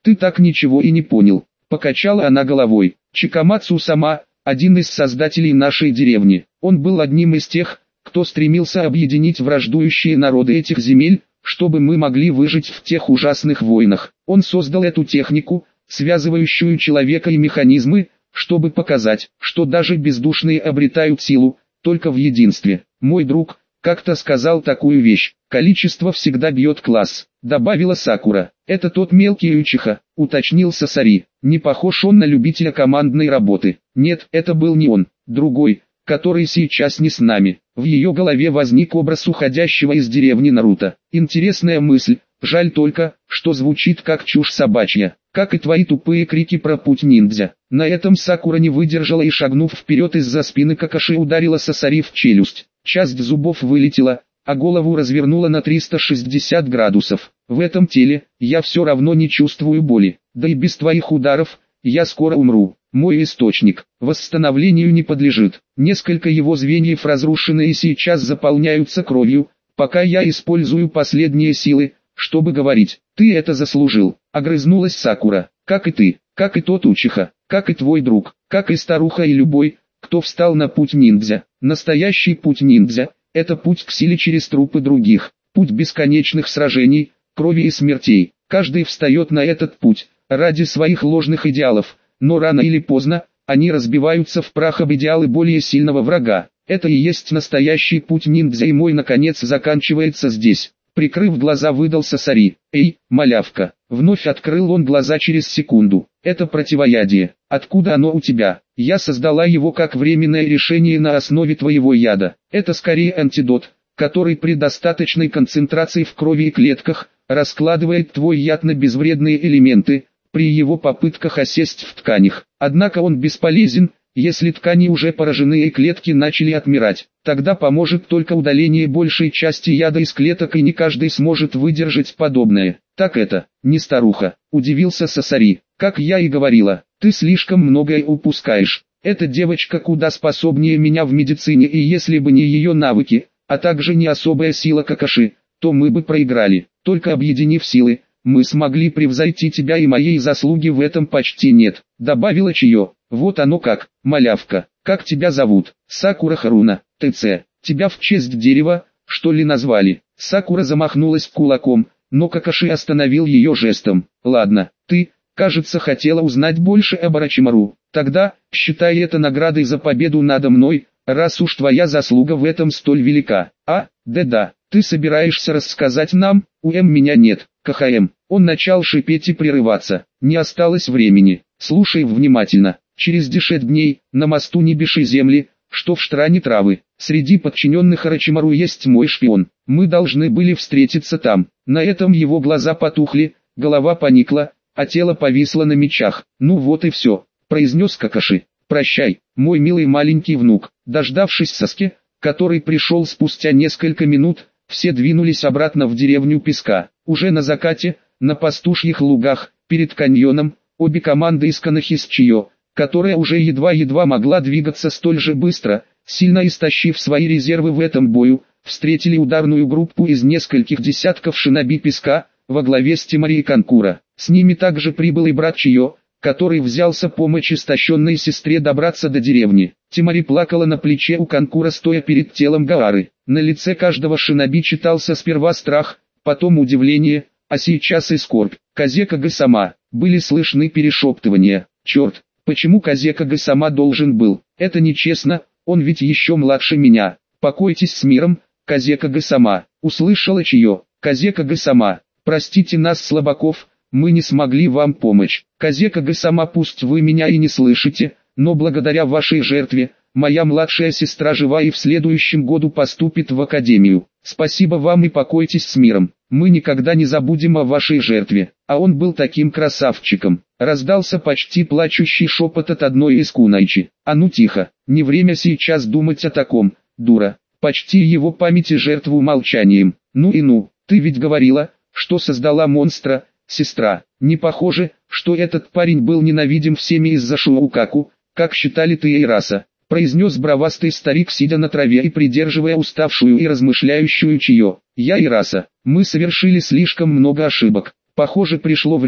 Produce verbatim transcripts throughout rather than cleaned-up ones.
Ты так ничего и не понял. Покачала она головой. Чикамацу сама, один из создателей нашей деревни. Он был одним из тех, кто стремился объединить враждующие народы этих земель, чтобы мы могли выжить в тех ужасных войнах. Он создал эту технику, связывающую человека и механизмы, чтобы показать, что даже бездушные обретают силу, только в единстве. Мой друг как-то сказал такую вещь: количество всегда бьет класс, добавила Сакура. Это тот мелкий Учиха, уточнил Сасари. Не похож он на любителя командной работы. Нет, это был не он, другой, который сейчас не с нами. В ее голове возник образ уходящего из деревни Наруто. Интересная мысль, жаль только, что звучит как чушь собачья, как и твои тупые крики про путь ниндзя. На этом Сакура не выдержала и, шагнув вперед, из-за спины Какаши ударила Сасари в челюсть. Часть зубов вылетела, а голову развернула на триста шестьдесят градусов. В этом теле я все равно не чувствую боли, да и без твоих ударов я скоро умру. Мой источник восстановлению не подлежит. Несколько его звеньев разрушены и сейчас заполняются кровью, пока я использую последние силы, чтобы говорить. Ты это заслужил, огрызнулась Сакура. Как и ты, как и тот Учиха, как и твой друг, как и старуха и любой, кто встал на путь ниндзя. Настоящий путь ниндзя – это путь к силе через трупы других, путь бесконечных сражений, крови и смертей. Каждый встает на этот путь ради своих ложных идеалов, но рано или поздно они разбиваются в прах об идеалы более сильного врага. Это и есть настоящий путь ниндзя, и мой наконец заканчивается здесь. Прикрыв глаза, выдал Сасари. Эй, малявка. Вновь открыл он глаза через секунду. Это противоядие. Откуда оно у тебя? Я создала его как временное решение на основе твоего яда. Это скорее антидот, который при достаточной концентрации в крови и клетках раскладывает твой яд на безвредные элементы при его попытках осесть в тканях. Однако он бесполезен, если ткани уже поражены и клетки начали отмирать. Тогда поможет только удаление большей части яда из клеток, и не каждый сможет выдержать подобное. Так это, не старуха, удивился Сасари. Как я и говорила, ты слишком многое упускаешь. Эта девочка куда способнее меня в медицине, и если бы не ее навыки, а также не особая сила Какаши, то мы бы проиграли. Только объединив силы, мы смогли превзойти тебя, и моей заслуги в этом почти нет, добавила Чио. Вот оно как, малявка, как тебя зовут? Сакура Харуна, ТЦ, тебя в честь дерева, что ли, назвали? Сакура замахнулась кулаком, но Какаши остановил ее жестом. Ладно, ты, кажется, хотела узнать больше об Орочимару. Тогда, считай это наградой за победу надо мной, раз уж твоя заслуга в этом столь велика. А, да-да, ты собираешься рассказать нам? Уэм, меня нет, КХМ. Он начал шипеть и прерываться. Не осталось времени. Слушай внимательно. Через десять дней, на мосту Небеши земли, что в Штране травы, среди подчиненных Орочимару есть мой шпион. Мы должны были встретиться там. На этом его глаза потухли, голова поникла, а тело повисло на мечах. Ну вот и все, произнес Какаши. Прощай, мой милый маленький внук. Дождавшись Саски, который пришел спустя несколько минут, все двинулись обратно в деревню Песка. Уже на закате, на пастушьих лугах, перед каньоном, обе команды из Канахи с Чио, которая уже едва-едва могла двигаться столь же быстро, сильно истощив свои резервы в этом бою, встретили ударную группу из нескольких десятков шиноби Песка, во главе с Тимари и Канкура. С ними также прибыл и брат Чио, который взялся помочь истощенной сестре добраться до деревни. Тимари плакала на плече у Канкура, стоя перед телом Гаары. На лице каждого шиноби читался сперва страх, потом удивление, а сейчас и скорбь. Казекага-сама, были слышны перешептывания. Черт, почему Казекага-сама должен был? Это нечестно, он ведь еще младше меня. Покойтесь с миром, Казекага-сама, услышала Чио. Казекага-сама, простите нас, слабаков, мы не смогли вам помочь. Казекага-сама, пусть вы меня и не слышите, но благодаря вашей жертве, моя младшая сестра жива и в следующем году поступит в академию. Спасибо вам и покойтесь с миром. Мы никогда не забудем о вашей жертве. А он был таким красавчиком. Раздался почти плачущий шепот от одной из кунайчи. А ну тихо, не время сейчас думать о таком, дура. Почти его памяти жертву молчанием. Ну и ну, ты ведь говорила, что создала монстра, сестра. Не похоже, что этот парень был ненавидим всеми из-за Шоукаку, как считали ты и Раса, произнес бравастый старик, сидя на траве и придерживая уставшую и размышляющую Чио. Я и Раса, мы совершили слишком много ошибок. Похоже, пришло время,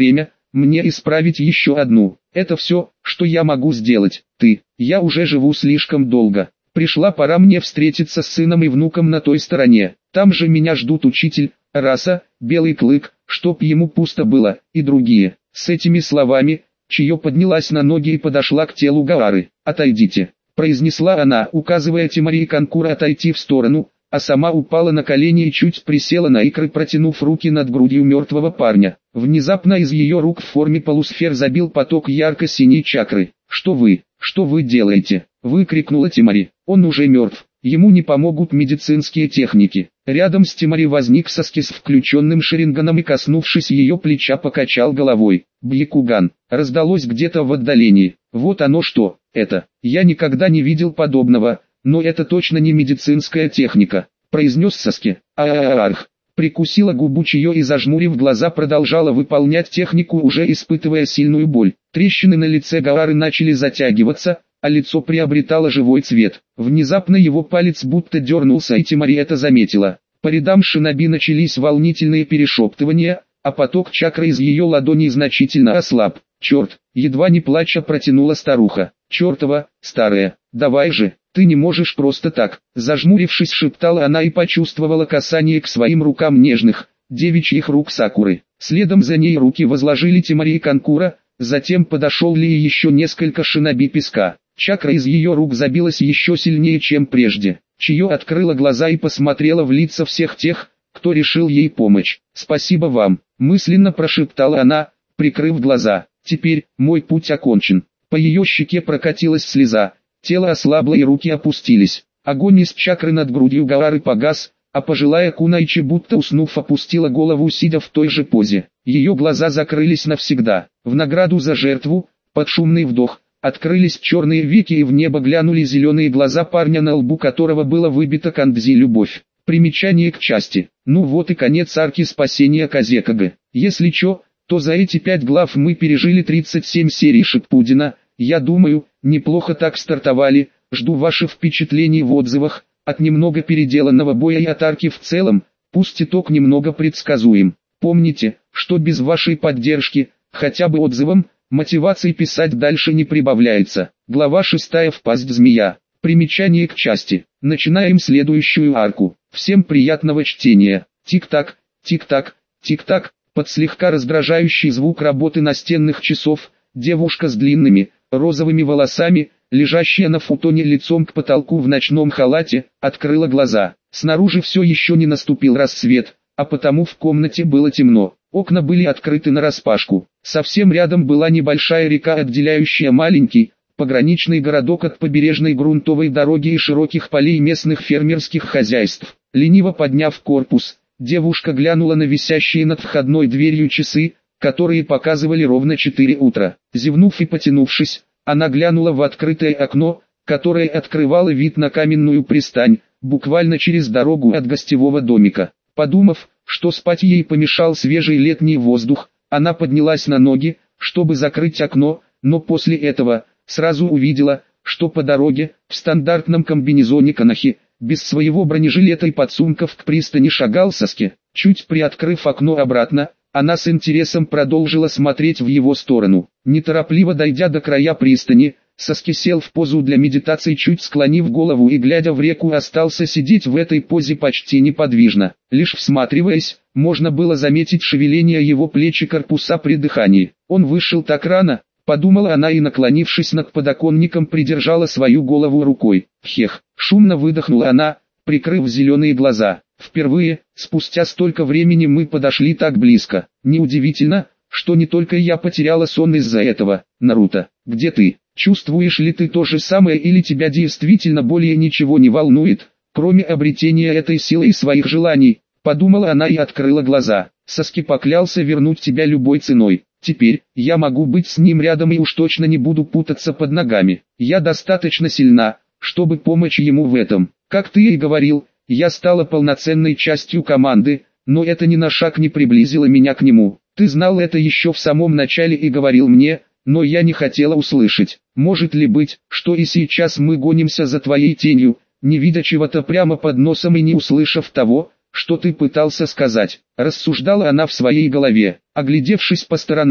мне исправить еще одну. Это все, что я могу сделать. Ты, я уже живу слишком долго. Пришла пора мне встретиться с сыном и внуком на той стороне. Там же меня ждут учитель, раса, белый клык, чтоб ему пусто было, и другие. С этими словами, Чио поднялась на ноги и подошла к телу Гаары. «Отойдите», — произнесла она, указывая Тимари и Канкура отойти в сторону, а сама упала на колени и чуть присела на икры, протянув руки над грудью мертвого парня. Внезапно из ее рук в форме полусфер забил поток ярко-синей чакры. «Что вы, что вы делаете?» — выкрикнула Тимари. «Он уже мертв. Ему не помогут медицинские техники». Рядом с Тимари возник Саски с включенным шаринганом и, коснувшись ее плеча, покачал головой. «Бьякуган!» раздалось где-то в отдалении. «Вот оно что, это. Я никогда не видел подобного, но это точно не медицинская техника», произнес Саски. «А-а-арх!» Прикусила губу Чио и, зажмурив глаза, продолжала выполнять технику, уже испытывая сильную боль. Трещины на лице Гаары начали затягиваться, а лицо приобретало живой цвет. Внезапно его палец будто дернулся, и Тимари это заметила. По рядам шиноби начались волнительные перешептывания, а поток чакры из ее ладони значительно ослаб. «Черт!» — едва не плача протянула старуха. «Чертова, старая, давай же, ты не можешь просто так!» Зажмурившись, шептала она и почувствовала касание к своим рукам нежных, девичьих рук Сакуры. Следом за ней руки возложили Тимари и Канкура, затем подошел Ли и еще несколько шиноби песка. Чакра из ее рук забилась еще сильнее, чем прежде. Чио открыла глаза и посмотрела в лица всех тех, кто решил ей помочь. «Спасибо вам», — мысленно прошептала она, прикрыв глаза. «Теперь, мой путь окончен». По ее щеке прокатилась слеза, тело ослабло и руки опустились. Огонь из чакры над грудью Гаары погас, а пожилая Кунайчи, будто уснув, опустила голову, сидя в той же позе. Ее глаза закрылись навсегда. В награду за жертву, под шумный вдох, открылись черные веки, и в небо глянули зеленые глаза парня, на лбу которого было выбито кандзи «Любовь». Примечание к части. Ну вот и конец арки спасения Казекага. Если чё, то за эти пять глав мы пережили тридцать семь серий Шиппудена. Я думаю, неплохо так стартовали. Жду ваши впечатления в отзывах от немного переделанного боя и от арки в целом. Пусть итог немного предсказуем. Помните, что без вашей поддержки, хотя бы отзывом, мотивации писать дальше не прибавляется. Глава шестая. Впасть змея. Примечание к части. Начинаем следующую арку. Всем приятного чтения. Тик-так, тик-так, тик-так. Под слегка раздражающий звук работы настенных часов, девушка с длинными, розовыми волосами, лежащая на футоне лицом к потолку в ночном халате, открыла глаза. Снаружи все еще не наступил рассвет, а потому в комнате было темно. Окна были открыты нараспашку. Совсем рядом была небольшая река, отделяющая маленький, пограничный городок от побережной грунтовой дороги и широких полей местных фермерских хозяйств. Лениво подняв корпус, девушка глянула на висящие над входной дверью часы, которые показывали ровно четыре утра. Зевнув и потянувшись, она глянула в открытое окно, которое открывало вид на каменную пристань, буквально через дорогу от гостевого домика. Подумав, что спать ей помешал свежий летний воздух, она поднялась на ноги, чтобы закрыть окно, но после этого сразу увидела, что по дороге, в стандартном комбинезоне канахи, без своего бронежилета и подсумков к пристани шагал Саски. Чуть приоткрыв окно обратно, она с интересом продолжила смотреть в его сторону. Неторопливо дойдя до края пристани, Саски сел в позу для медитации, чуть склонив голову и, глядя в реку, остался сидеть в этой позе почти неподвижно. Лишь всматриваясь, можно было заметить шевеление его плеч и корпуса при дыхании. Он вышел так рано, подумала она и, наклонившись над подоконником, придержала свою голову рукой. Хех, шумно выдохнула она, прикрыв зеленые глаза. Впервые, спустя столько времени, мы подошли так близко. Неудивительно, что не только я потеряла сон из-за этого. Наруто, где ты? Чувствуешь ли ты то же самое, или тебя действительно более ничего не волнует, кроме обретения этой силы и своих желаний? Подумала она и открыла глаза. Саски поклялся вернуть тебя любой ценой. Теперь, я могу быть с ним рядом и уж точно не буду путаться под ногами. Я достаточно сильна, чтобы помочь ему в этом. Как ты и говорил, я стала полноценной частью команды, но это ни на шаг не приблизило меня к нему. Ты знал это еще в самом начале и говорил мне, но я не хотела услышать. Может ли быть, что и сейчас мы гонимся за твоей тенью, не видя чего-то прямо под носом и не услышав того, что ты пытался сказать? Рассуждала она в своей голове. Оглядевшись по сторонам,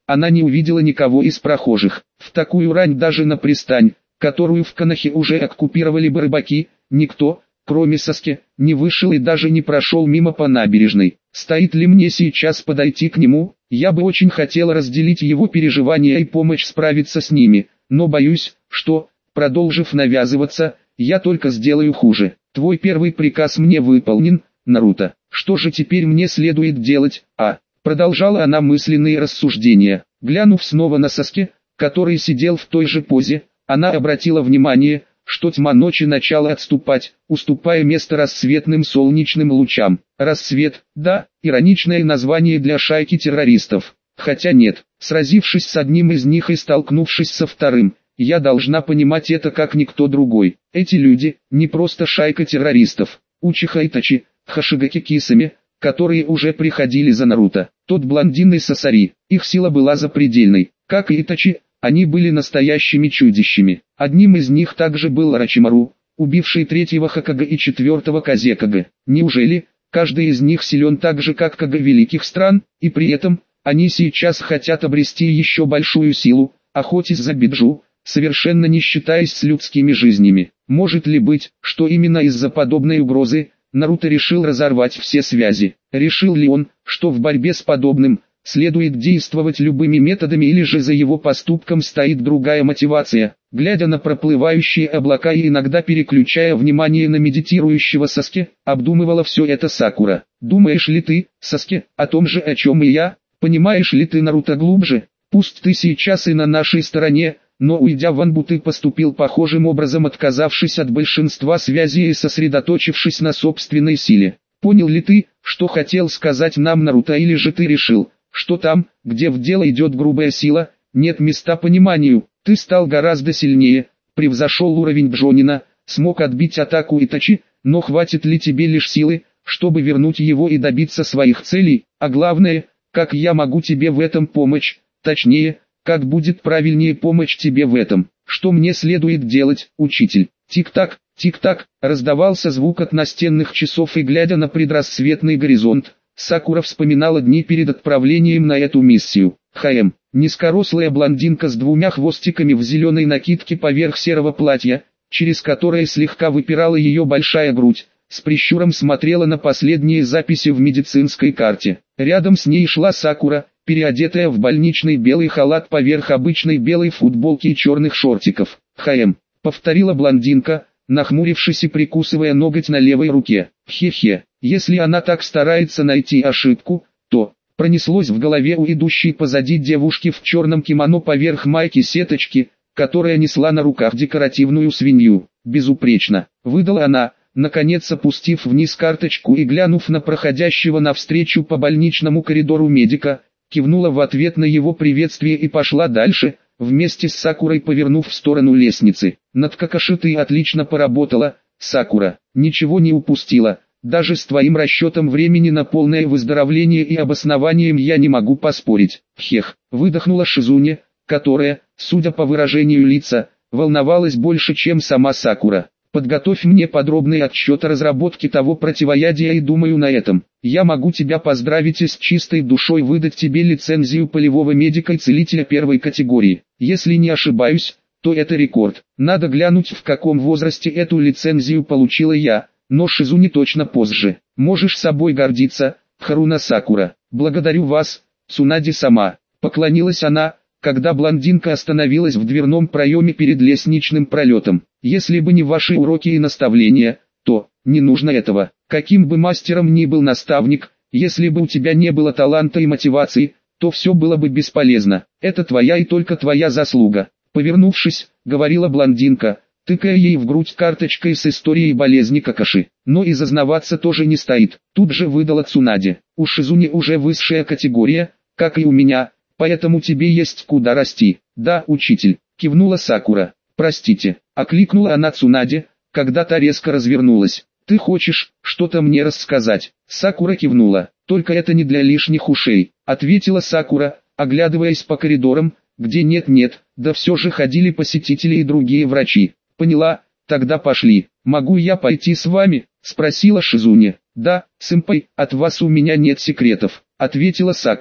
она не увидела никого из прохожих. В такую рань даже на пристань, которую в Канахе уже оккупировали бы рыбаки, никто, кроме Саски, не вышел и даже не прошел мимо по набережной. Стоит ли мне сейчас подойти к нему? Я бы очень хотел разделить его переживания и помочь справиться с ними, но боюсь, что, продолжив навязываться, я только сделаю хуже. Твой первый приказ мне выполнен, Наруто. Что же теперь мне следует делать, а? Продолжала она мысленные рассуждения. Глянув снова на Саски, который сидел в той же позе, она обратила внимание, что тьма ночи начала отступать, уступая место рассветным солнечным лучам. Рассвет, да, ироничное название для шайки террористов. Хотя нет, сразившись с одним из них и столкнувшись со вторым, я должна понимать это как никто другой. Эти люди, не просто шайка террористов. Учиха Итачи, Хашигаки Кисами, которые уже приходили за Наруто. Тот блондин и Сасари, их сила была запредельной. Как и Итачи, они были настоящими чудищами. Одним из них также был Орочимару, убивший третьего Хокage и четвертого Казекage. Неужели, каждый из них силен так же как Кage великих стран, и при этом, они сейчас хотят обрести еще большую силу, охотясь за Биджу, совершенно не считаясь с людскими жизнями. Может ли быть, что именно из-за подобной угрозы, Наруто решил разорвать все связи? Решил ли он, что в борьбе с подобным, следует действовать любыми методами, или же за его поступком стоит другая мотивация? Глядя на проплывающие облака и иногда переключая внимание на медитирующего Саски, обдумывала все это Сакура. Думаешь ли ты, Саски, о том же, о чем и я? Понимаешь ли ты, Наруто, глубже? Пусть ты сейчас и на нашей стороне, но уйдя в Анбу, ты поступил похожим образом, отказавшись от большинства связей и сосредоточившись на собственной силе. Понял ли ты, что хотел сказать нам Наруто, или же ты решил, что там, где в дело идет грубая сила, нет места пониманию? Ты стал гораздо сильнее, превзошел уровень Бжонина, смог отбить атаку Итачи, но хватит ли тебе лишь силы, чтобы вернуть его и добиться своих целей? А главное, как я могу тебе в этом помочь, точнее, как будет правильнее помочь тебе в этом? Что мне следует делать, учитель? Тик-так, тик-так, раздавался звук от настенных часов, и глядя на предрассветный горизонт, Сакура вспоминала дни перед отправлением на эту миссию. Хаэм, низкорослая блондинка с двумя хвостиками в зеленой накидке поверх серого платья, через которое слегка выпирала ее большая грудь, с прищуром смотрела на последние записи в медицинской карте. Рядом с ней шла Сакура, переодетая в больничный белый халат поверх обычной белой футболки и черных шортиков. «Хаэм», — повторила блондинка, нахмурившись и прикусывая ноготь на левой руке. «Хе-хе, если она так старается найти ошибку, то...» Пронеслось в голове у идущей позади девушки в черном кимоно поверх майки сеточки, которая несла на руках декоративную свинью. «Безупречно», — выдала она, наконец опустив вниз карточку и глянув на проходящего навстречу по больничному коридору медика, кивнула в ответ на его приветствие и пошла дальше, вместе с Сакурой повернув в сторону лестницы. «Над Какаши ты отлично поработала, Сакура, ничего не упустила, даже с твоим расчетом времени на полное выздоровление и обоснованием я не могу поспорить». «Хех», — выдохнула Шизуне, которая, судя по выражению лица, волновалась больше, чем сама Сакура. «Подготовь мне подробный отчет о разработке того противоядия, и думаю, на этом я могу тебя поздравить и с чистой душой выдать тебе лицензию полевого медика и целителя первой категории. Если не ошибаюсь, то это рекорд. Надо глянуть, в каком возрасте эту лицензию получила я, но Шизуне точно позже. Можешь собой гордиться, Харуна Сакура. Благодарю вас, Цунади сама». Поклонилась она, когда блондинка остановилась в дверном проеме перед лестничным пролетом. «Если бы не ваши уроки и наставления, то не нужно этого. Каким бы мастером ни был наставник, если бы у тебя не было таланта и мотивации, то все было бы бесполезно. Это твоя и только твоя заслуга». Повернувшись, говорила блондинка, тыкая ей в грудь карточкой с историей болезни Какаши. «Но и зазнаваться тоже не стоит», тут же выдала Цунади. «У Шизуни уже высшая категория, как и у меня, поэтому тебе есть куда расти». «Да, учитель», кивнула Сакура. «Простите», окликнула она Цунади, когда та резко развернулась. «Ты хочешь что-то мне рассказать?» Сакура кивнула. «Только это не для лишних ушей», ответила Сакура, оглядываясь по коридорам, где нет-нет, да все же ходили посетители и другие врачи. «Поняла, тогда пошли». «Могу я пойти с вами?» спросила Шизуне. «Да, сэмпай, от вас у меня нет секретов», ответила Сакура.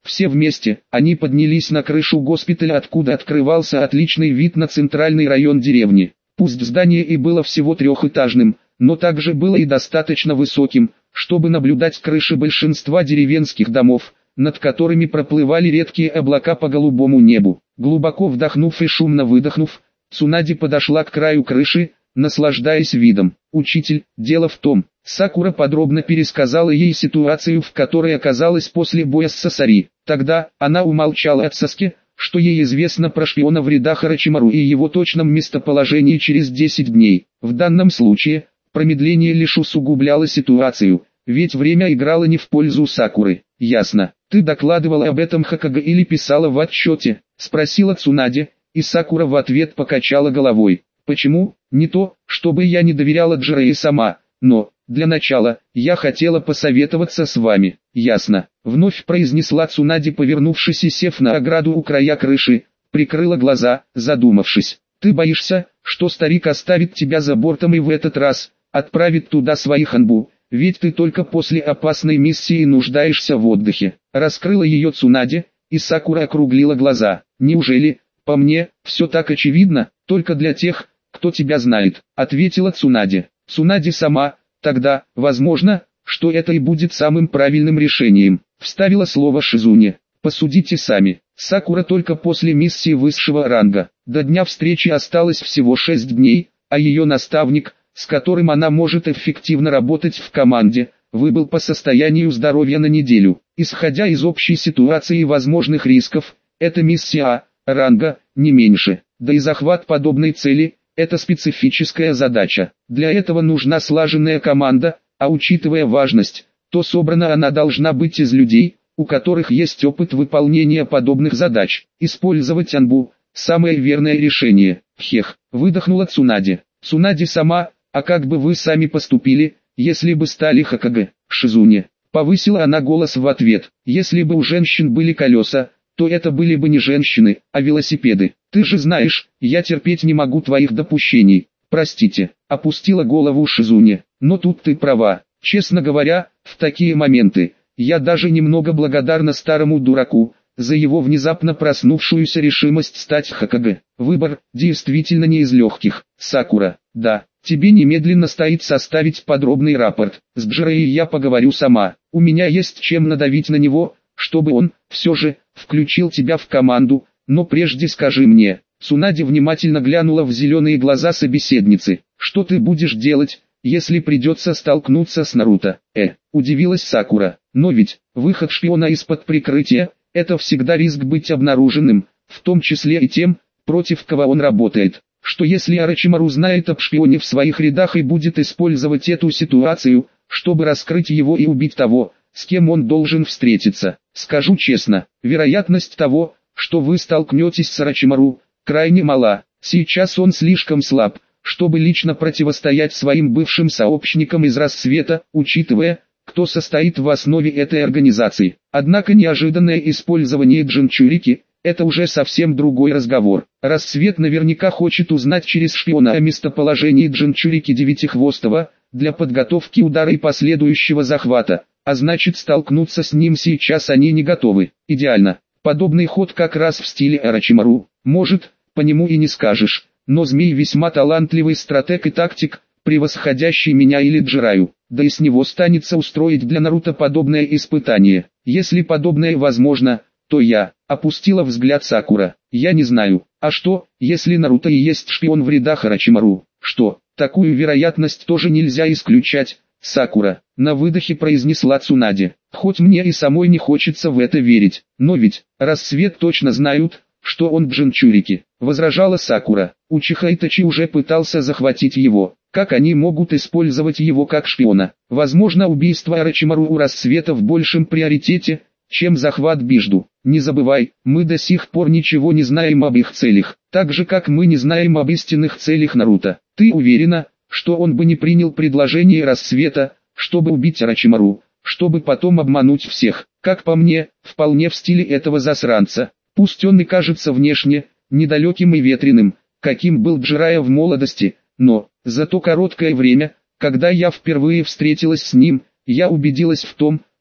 Все вместе, они поднялись на крышу госпиталя, откуда открывался отличный вид на центральный район деревни. Пусть здание и было всего трехэтажным, но также было и достаточно высоким, чтобы наблюдать крыши большинства деревенских домов, над которыми проплывали редкие облака по голубому небу. Глубоко вдохнув и шумно выдохнув, Цунади подошла к краю крыши, наслаждаясь видом. «Учитель, дело в том...» Сакура подробно пересказала ей ситуацию, в которой оказалась после боя с Сасари. Тогда она умолчала от Саске, что ей известно про шпиона в рядах Орочимару и его точном местоположении через десять дней. В данном случае, промедление лишь усугубляло ситуацию, ведь время играло не в пользу Сакуры. «Ясно. Ты докладывала об этом Хокаге или писала в отчете?» — спросила Цунади, и Сакура в ответ покачала головой. «Почему? Не то, чтобы я не доверяла Джирее сама, но, для начала, я хотела посоветоваться с вами». «Ясно», — вновь произнесла Цунади, повернувшись и сев на ограду у края крыши, прикрыла глаза, задумавшись. «Ты боишься, что старик оставит тебя за бортом и в этот раз отправит туда своих анбу? Ведь ты только после опасной миссии нуждаешься в отдыхе». Раскрыла ее Цунади, и Сакура округлила глаза. «Неужели, по мне, все так очевидно, только для тех, кто тебя знает?» — ответила Цунади. «Цунади сама, тогда, возможно, что это и будет самым правильным решением», — вставила слово Шизуне. «Посудите сами. Сакура только после миссии высшего ранга. До дня встречи осталось всего шесть дней, а ее наставник, с которым она может эффективно работать в команде, выбыл по состоянию здоровья на неделю. Исходя из общей ситуации и возможных рисков, эта миссия А, ранга, не меньше. Да и захват подобной цели – это специфическая задача. Для этого нужна слаженная команда, а учитывая важность, то собрана она должна быть из людей, у которых есть опыт выполнения подобных задач. Использовать анбу – самое верное решение. Хех, выдохнула Цунади. Цунади сама, а как бы вы сами поступили, если бы стали Хокаге? Шизуне. Повысила она голос в ответ. Если бы у женщин были колеса, то это были бы не женщины, а велосипеды. Ты же знаешь, я терпеть не могу твоих допущений. Простите, опустила голову Шизуне. Но тут ты права. Честно говоря, в такие моменты, я даже немного благодарна старому дураку, за его внезапно проснувшуюся решимость стать Хокаге. Выбор, действительно не из легких. Сакура, да, тебе немедленно стоит составить подробный рапорт. С Джиреей я поговорю сама. У меня есть чем надавить на него, чтобы он, все же, включил тебя в команду, но прежде скажи мне. Цунади внимательно глянула в зеленые глаза собеседницы. Что ты будешь делать, если придется столкнуться с Наруто? Э, удивилась Сакура. Но ведь, выход шпиона из-под прикрытия, это всегда риск быть обнаруженным, в том числе и тем, против кого он работает. Что если Орочимару знает об шпионе в своих рядах и будет использовать эту ситуацию, чтобы раскрыть его и убить того, с кем он должен встретиться? Скажу честно, вероятность того, что вы столкнетесь с Орочимару, крайне мала. Сейчас он слишком слаб, чтобы лично противостоять своим бывшим сообщникам из Рассвета, учитывая, кто состоит в основе этой организации. Однако неожиданное использование Джинчурики – это уже совсем другой разговор. Рассвет наверняка хочет узнать через шпиона о местоположении Джинчурики Девятихвостого, для подготовки удара и последующего захвата, а значит столкнуться с ним сейчас они не готовы. Идеально. Подобный ход как раз в стиле Орочимару. Может, по нему и не скажешь, но Змей весьма талантливый стратег и тактик, превосходящий меня или Джираю. Да и с него станется устроить для Наруто подобное испытание. Если подобное возможно, то я, опустила взгляд Сакура. Я не знаю, а что, если Наруто и есть шпион в рядах Орочимару? Что, такую вероятность тоже нельзя исключать? Сакура, на выдохе произнесла Цунади. Хоть мне и самой не хочется в это верить, но ведь, Рассвет точно знают, что он Джинчурики, возражала Сакура. Учиха Итачи уже пытался захватить его. Как они могут использовать его как шпиона? Возможно, убийство Орочимару у Рассвета в большем приоритете, чем захват Бижду. Не забывай, мы до сих пор ничего не знаем об их целях, так же как мы не знаем об истинных целях Наруто. Ты уверена, что он бы не принял предложение Рассвета, чтобы убить Орочимару, чтобы потом обмануть всех? Как по мне, вполне в стиле этого засранца. Пусть он и кажется внешне недалеким и ветреным, каким был Джирайя в молодости, но, за то короткое время, когда я впервые встретилась с ним, я убедилась в том,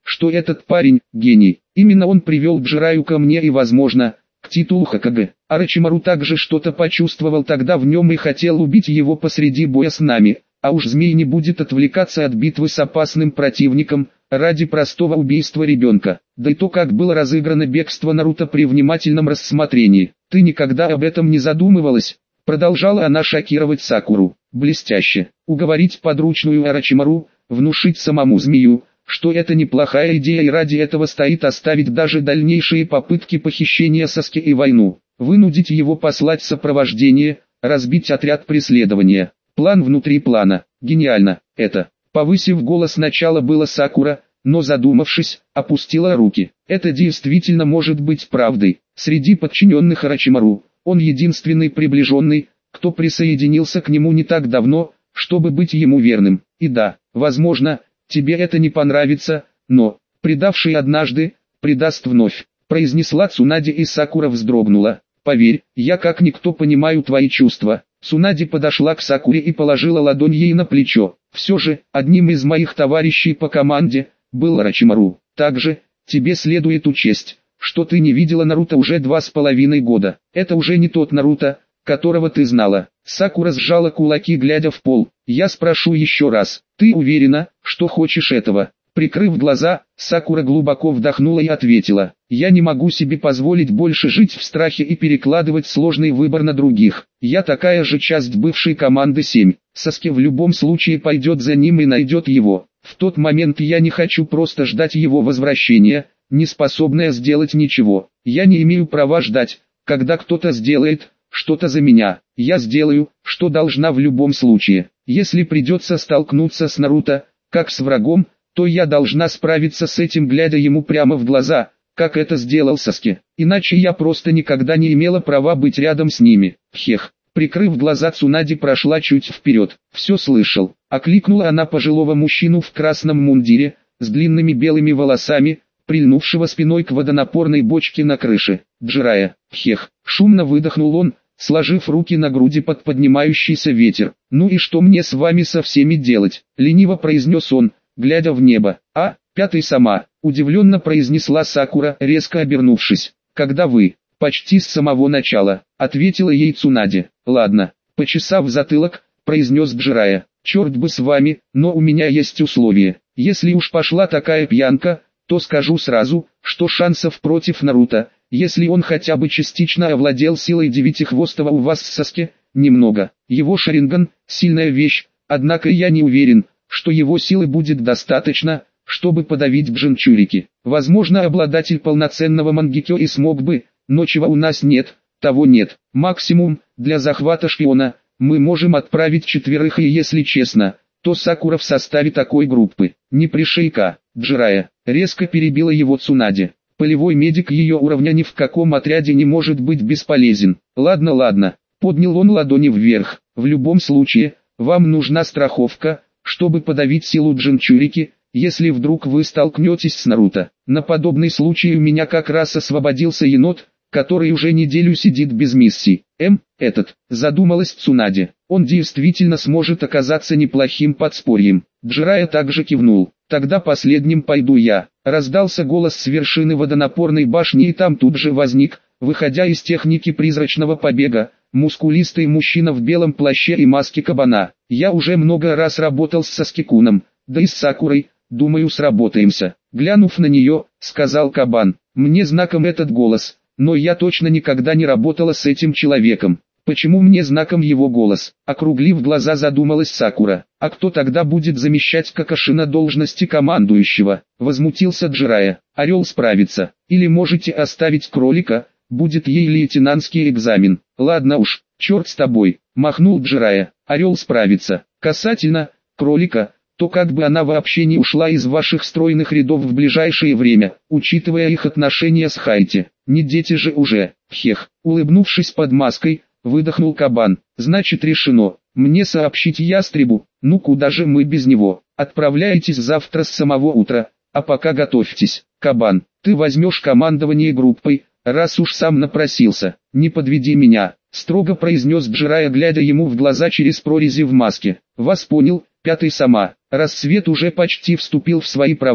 что этот парень – гений. Именно он привел Джираю ко мне и, возможно, к титулу Хокаге. Орочимару также что-то почувствовал тогда в нем и хотел убить его посреди боя с нами. А уж змей не будет отвлекаться от битвы с опасным противником ради простого убийства ребенка. Да и то, как было разыграно бегство Наруто при внимательном рассмотрении. Ты никогда об этом не задумывалась? Продолжала она шокировать Сакуру. Блестяще. Уговорить подручную Орочимару, внушить самому змею, что это неплохая идея и ради этого стоит оставить даже дальнейшие попытки похищения Саски и войну. Вынудить его послать сопровождение, разбить отряд преследования. План внутри плана. Гениально. Это. Повысив голос сначала было Сакура, но задумавшись, опустила руки. Это действительно может быть правдой. Среди подчиненных Орочимару, он единственный приближенный, кто присоединился к нему не так давно, чтобы быть ему верным. И да, возможно, тебе это не понравится, но, предавший однажды, предаст вновь, произнесла Цунаде, и Сакура вздрогнула. Поверь, я как никто понимаю твои чувства. Цунаде подошла к Сакуре и положила ладонь ей на плечо. Все же, одним из моих товарищей по команде, был Орочимару. Также, тебе следует учесть, что ты не видела Наруто уже два с половиной года. Это уже не тот Наруто, которого ты знала. Сакура сжала кулаки, глядя в пол. Я спрошу еще раз, ты уверена, что хочешь этого? Прикрыв глаза, Сакура глубоко вдохнула и ответила. Я не могу себе позволить больше жить в страхе и перекладывать сложный выбор на других. Я такая же часть бывшей команды семь. Саски в любом случае пойдет за ним и найдет его. В тот момент я не хочу просто ждать его возвращения, не способная сделать ничего. Я не имею права ждать, когда кто-то сделает что-то за меня. Я сделаю, что должна в любом случае. Если придется столкнуться с Наруто, как с врагом, то я должна справиться с этим, глядя ему прямо в глаза, как это сделал Саски. Иначе я просто никогда не имела права быть рядом с ними. Хех. Прикрыв глаза, Цунаде прошла чуть вперед. Все слышал. Окликнула она пожилого мужчину в красном мундире, с длинными белыми волосами, прильнувшего спиной к водонапорной бочке на крыше. Джирая. Хех. Шумно выдохнул он, сложив руки на груди под поднимающийся ветер. «Ну и что мне с вами со всеми делать?» — лениво произнес он, глядя в небо. «А, пятый сама», — удивленно произнесла Сакура, резко обернувшись. «Когда вы?» «Почти с самого начала», — ответила ей Цунаде. «Ладно», — почесав затылок, произнес Джирая. «Черт бы с вами, но у меня есть условие. Если уж пошла такая пьянка, то скажу сразу, что шансов против Наруто, если он хотя бы частично овладел силой Девятихвостого у вас с Саски, немного. Его Шаринган – сильная вещь, однако я не уверен, что его силы будет достаточно, чтобы подавить Джинчурики. Возможно, обладатель полноценного мангекё и смог бы, но чего у нас нет, того нет. Максимум, для захвата шпиона, мы можем отправить четверых, и если честно, то Сакура в составе такой группы. Не пришейка, Джирая, резко перебила его Цунаде. Полевой медик ее уровня ни в каком отряде не может быть бесполезен. Ладно, ладно, поднял он ладони вверх. В любом случае, вам нужна страховка, чтобы подавить силу Джинчурики, если вдруг вы столкнетесь с Наруто. На подобный случай у меня как раз освободился енот, который уже неделю сидит без миссий. Эм, этот, задумалась Цунаде. Он действительно сможет оказаться неплохим подспорьем. Джирая также кивнул. Тогда последним пойду я. Раздался голос с вершины водонапорной башни, и там тут же возник, выходя из техники призрачного побега, мускулистый мужчина в белом плаще и маске кабана. Я уже много раз работал с Саски-куном, да и с Сакурой, думаю, сработаемся. Глянув на нее, сказал кабан. Мне знаком этот голос, но я точно никогда не работала с этим человеком. Почему мне знаком его голос? Округлив глаза, задумалась Сакура. А кто тогда будет замещать Какаши на должности командующего? Возмутился Джирая. Орел справится. Или можете оставить кролика, будет ей лейтенантский экзамен. Ладно уж, черт с тобой, махнул Джирая. Орел справится. Касательно кролика, то как бы она вообще не ушла из ваших стройных рядов в ближайшее время, учитывая их отношения с Хайти. Не дети же уже. Хех. Улыбнувшись под маской, выдохнул кабан. Значит, решено. Мне сообщить ястребу. Ну куда же мы без него? Отправляйтесь завтра с самого утра, а пока готовьтесь. Кабан, ты возьмешь командование группой, раз уж сам напросился. Не подведи меня, строго произнес Джирая, глядя ему в глаза через прорези в маске. Вас понял, пятый сама. Рассвет уже почти вступил в свои права,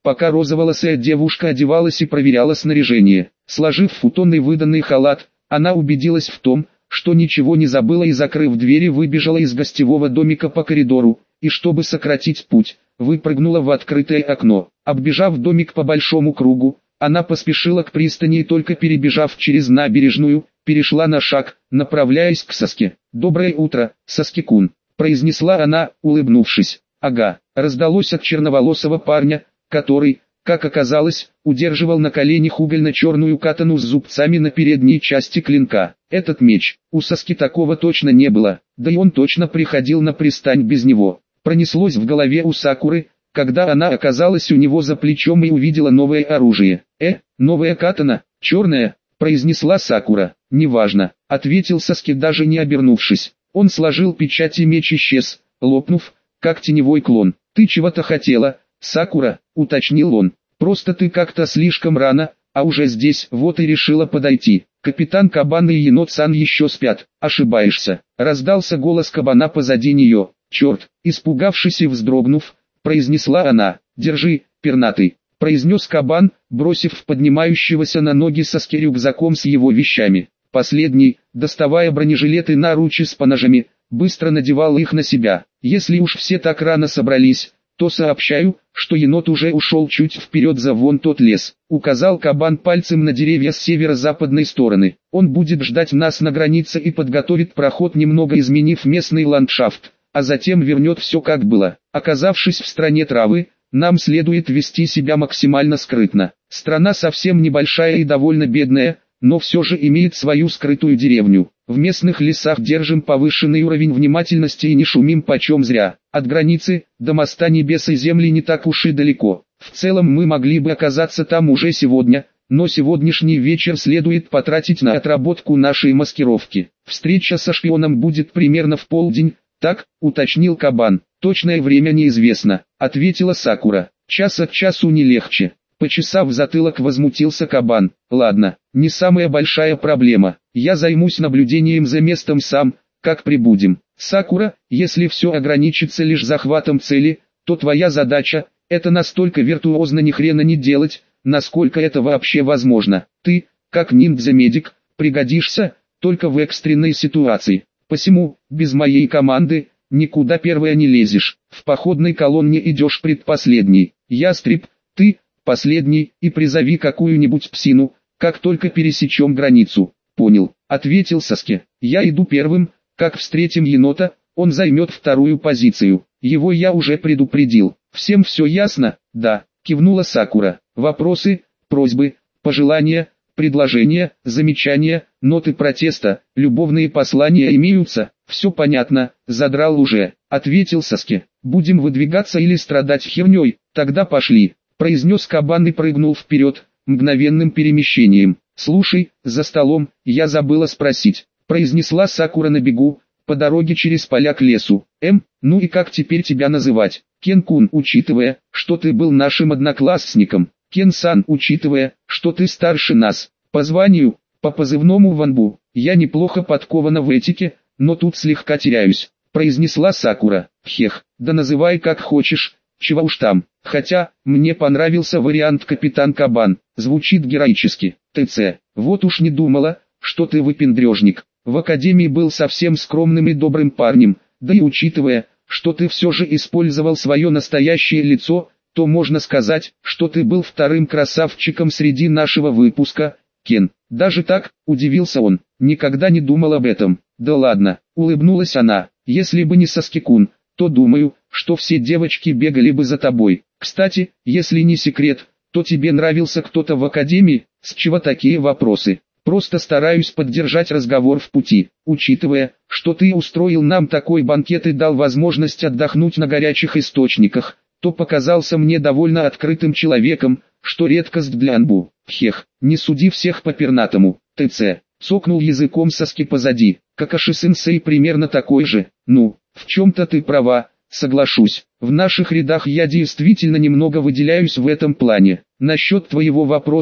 пока розоволосая девушка одевалась и проверяла снаряжение. Сложив футонный выданный халат, она убедилась в том, что ничего не забыла и, закрыв двери, выбежала из гостевого домика по коридору, и чтобы сократить путь, выпрыгнула в открытое окно. Оббежав домик по большому кругу, она поспешила к пристани и, только перебежав через набережную, перешла на шаг, направляясь к Саске. «Доброе утро, Саски-кун», — произнесла она, улыбнувшись. «Ага», — раздалось от черноволосого парня, который, как оказалось, удерживал на коленях угольно-черную катану с зубцами на передней части клинка. Этот меч, у Саски такого точно не было, да и он точно приходил на пристань без него. Пронеслось в голове у Сакуры, когда она оказалась у него за плечом и увидела новое оружие. «Э, новая катана, черная», — произнесла Сакура. «Неважно», — ответил Саски, даже не обернувшись. Он сложил печать и меч исчез, лопнув, как теневой клон. «Ты чего-то хотела, Сакура?» — уточнил он. «Просто ты как-то слишком рано, а уже здесь, вот и решила подойти. Капитан Кабан и енот-сан еще спят». «Ошибаешься», — раздался голос кабана позади нее. «Черт!» — испугавшись и вздрогнув, произнесла она. «Держи, пернатый», — произнес кабан, бросив в поднимающегося на ноги Саски рюкзаком с его вещами. Последний, доставая бронежилет и наручи с поножами, быстро надевал их на себя. «Если уж все так рано собрались, то сообщаю, что енот уже ушел чуть вперед за вон тот лес», — указал кабан пальцем на деревья с северо-западной стороны. «Он будет ждать нас на границе и подготовит проход, немного изменив местный ландшафт, а затем вернет все как было. Оказавшись в стране травы, нам следует вести себя максимально скрытно. Страна совсем небольшая и довольно бедная, но все же имеет свою скрытую деревню. В местных лесах держим повышенный уровень внимательности и не шумим почем зря. От границы до моста небес и земли не так уж и далеко. В целом мы могли бы оказаться там уже сегодня, но сегодняшний вечер следует потратить на отработку нашей маскировки. Встреча со шпионом будет примерно в полдень, так, уточнил кабан. «Точное время неизвестно», — ответила Сакура. «Час от часу не легче». Почесав затылок, возмутился кабан. «Ладно, не самая большая проблема. Я займусь наблюдением за местом сам, как прибудем. Сакура, если все ограничится лишь захватом цели, то твоя задача — это настолько виртуозно ни хрена не делать, насколько это вообще возможно. Ты, как ниндзя-медик, пригодишься только в экстренной ситуации. Посему, без моей команды, никуда первая не лезешь. В походной колонне идешь предпоследний. Ястреб, ты последний, и призови какую-нибудь псину, как только пересечем границу». «Понял», — ответил Саски. «Я иду первым, как встретим енота, он займет вторую позицию. Его я уже предупредил. Всем все ясно?» «Да», — кивнула Сакура. «Вопросы, просьбы, пожелания, предложения, замечания, ноты протеста, любовные послания имеются?» «Все понятно, задрал уже», — ответил Саски. «Будем выдвигаться или страдать херней? Тогда пошли», — произнес кабан и прыгнул вперед, мгновенным перемещением. «Слушай, за столом, я забыла спросить», — произнесла Сакура на бегу, по дороге через поля к лесу. «Эм, ну и как теперь тебя называть?» «Кен-кун, учитывая, что ты был нашим одноклассником. Кен-сан, учитывая, что ты старше нас. По званию, по позывному Ванбу. Я неплохо подкована в этике, но тут слегка теряюсь», — произнесла Сакура. «Хех, да называй как хочешь, чего уж там. Хотя, мне понравился вариант Капитан Кабан, звучит героически. ТЦ, вот уж не думала, что ты выпендрежник. В академии был совсем скромным и добрым парнем, да и учитывая, что ты все же использовал свое настоящее лицо, то можно сказать, что ты был вторым красавчиком среди нашего выпуска, Кен». «Даже так?» – удивился он. «Никогда не думал об этом». «Да ладно», – улыбнулась она. «Если бы не Саски-кун, то думаю, что все девочки бегали бы за тобой. Кстати, если не секрет, то тебе нравился кто-то в академии? С чего такие вопросы? Просто стараюсь поддержать разговор в пути, учитывая, что ты устроил нам такой банкет и дал возможность отдохнуть на горячих источниках, то показался мне довольно открытым человеком, что редкость для Анбу. Хех, не суди всех по пернатому». ТЦ, цокнул языком Саски позади. «Какаши-сенсей примерно такой же. Ну, в чем-то ты права, соглашусь. В наших рядах я действительно немного выделяюсь в этом плане. Насчет твоего вопроса,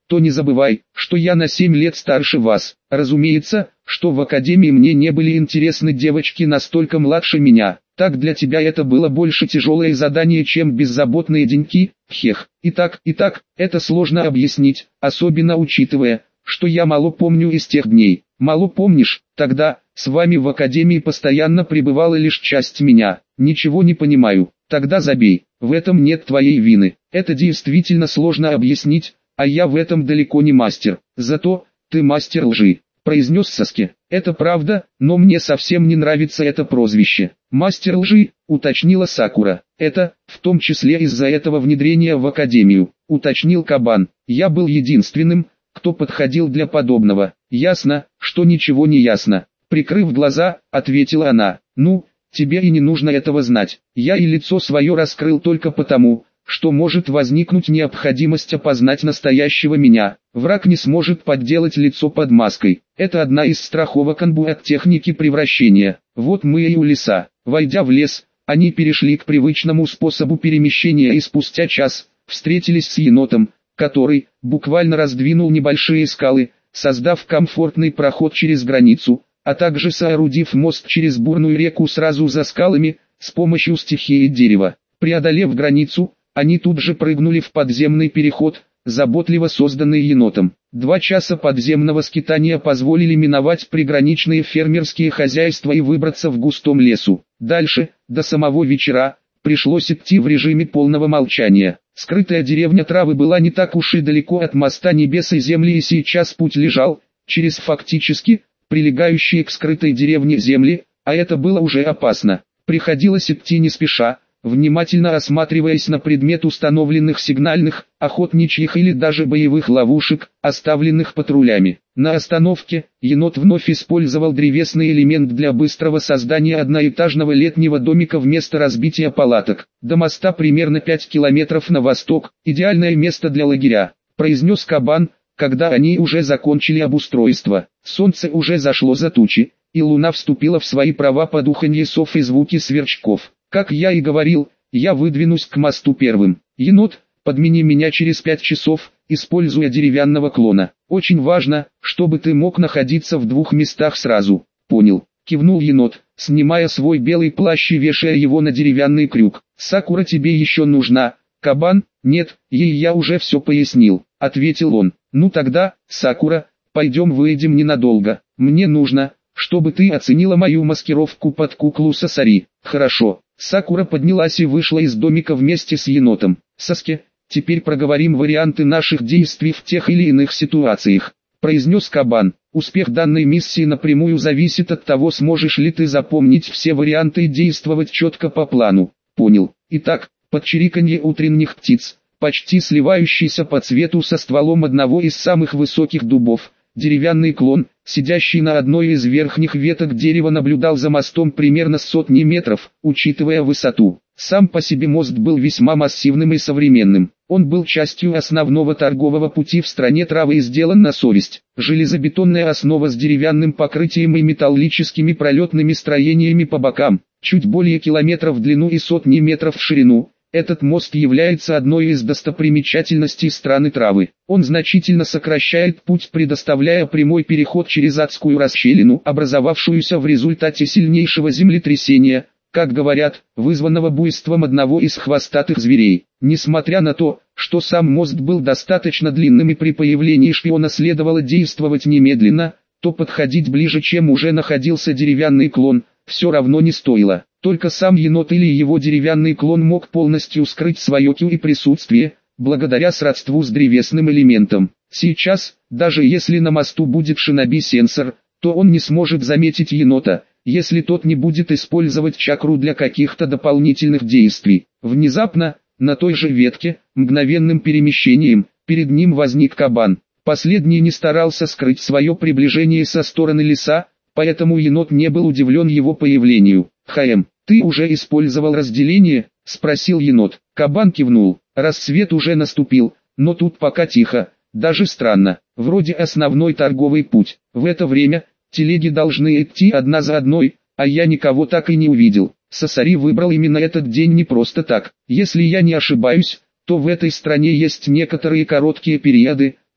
то не забывай, что я на семь лет старше вас. Разумеется, что в академии мне не были интересны девочки настолько младше меня. Так для тебя это было больше тяжелое задание, чем беззаботные деньки, хех. Итак, итак, это сложно объяснить, особенно учитывая, что я мало помню из тех дней. Мало помнишь? Тогда, с вами в академии постоянно пребывала лишь часть меня. Ничего не понимаю. Тогда забей, в этом нет твоей вины. Это действительно сложно объяснить, а я в этом далеко не мастер. Зато, ты мастер лжи, произнес Саске. Это правда, но мне совсем не нравится это прозвище. Мастер лжи, уточнила Сакура. Это, в том числе из-за этого внедрения в академию, уточнил Кабан. Я был единственным, кто подходил для подобного. Ясно, что ничего не ясно. Прикрыв глаза, ответила она. Ну, тебе и не нужно этого знать. Я и лицо свое раскрыл только потому, что может возникнуть необходимость опознать настоящего меня. Враг не сможет подделать лицо под маской. Это одна из страховок Анбу от техники превращения. Вот мы и у леса. Войдя в лес, они перешли к привычному способу перемещения и спустя час встретились с енотом, который буквально раздвинул небольшие скалы, создав комфортный проход через границу, а также соорудив мост через бурную реку сразу за скалами, с помощью стихии дерева. Преодолев границу, они тут же прыгнули в подземный переход, заботливо созданный енотом. Два часа подземного скитания позволили миновать приграничные фермерские хозяйства и выбраться в густом лесу. Дальше, до самого вечера, пришлось идти в режиме полного молчания. Скрытая деревня Травы была не так уж и далеко от моста небес и земли, и сейчас путь лежал через фактически прилегающие к скрытой деревне земли, а это было уже опасно. Приходилось идти не спеша, внимательно осматриваясь на предмет установленных сигнальных, охотничьих или даже боевых ловушек, оставленных патрулями. На остановке енот вновь использовал древесный элемент для быстрого создания одноэтажного летнего домика вместо разбития палаток. До моста примерно пять километров на восток, идеальное место для лагеря, произнес Кабан, когда они уже закончили обустройство. Солнце уже зашло за тучи, и луна вступила в свои права под уханье сов и звуки сверчков. Как я и говорил, я выдвинусь к мосту первым. Енот, подмени меня через пять часов, используя деревянного клона. Очень важно, чтобы ты мог находиться в двух местах сразу. Понял, кивнул енот, снимая свой белый плащ и вешая его на деревянный крюк. Сакура тебе еще нужна? Кабан, нет, ей я уже все пояснил, ответил он. Ну тогда, Сакура, пойдем выйдем ненадолго. Мне нужно, чтобы ты оценила мою маскировку под куклу Сасари. Хорошо. Сакура поднялась и вышла из домика вместе с енотом. Саске, теперь проговорим варианты наших действий в тех или иных ситуациях, произнес Кабан. Успех данной миссии напрямую зависит от того, сможешь ли ты запомнить все варианты и действовать четко по плану. Понял. Итак, под чириканье утренних птиц, почти сливающийся по цвету со стволом одного из самых высоких дубов, деревянный клон, сидящий на одной из верхних веток дерева, наблюдал за мостом примерно с сотни метров, учитывая высоту. Сам по себе мост был весьма массивным и современным. Он был частью основного торгового пути в стране Травы и сделан на совесть. Железобетонная основа с деревянным покрытием и металлическими пролетными строениями по бокам, чуть более километра в длину и сотни метров в ширину. Этот мост является одной из достопримечательностей страны Травы. Он значительно сокращает путь, предоставляя прямой переход через адскую расщелину, образовавшуюся в результате сильнейшего землетрясения, как говорят, вызванного буйством одного из хвостатых зверей. Несмотря на то, что сам мост был достаточно длинным и при появлении шпиона следовало действовать немедленно, то подходить ближе, чем уже находился деревянный клон, все равно не стоило. Только сам енот или его деревянный клон мог полностью скрыть свое кю и присутствие, благодаря сродству с древесным элементом. Сейчас, даже если на мосту будет шиноби-сенсор, то он не сможет заметить енота, если тот не будет использовать чакру для каких-то дополнительных действий. Внезапно, на той же ветке, мгновенным перемещением, перед ним возник Кабан. Последний не старался скрыть свое приближение со стороны леса, поэтому енот не был удивлен его появлению. «Хаем, ты уже использовал разделение?» – спросил енот. Кабан кивнул. Рассвет уже наступил, но тут пока тихо, даже странно, вроде основной торговый путь. В это время телеги должны идти одна за одной, а я никого так и не увидел. Сасари выбрал именно этот день не просто так. Если я не ошибаюсь, то в этой стране есть некоторые короткие периоды,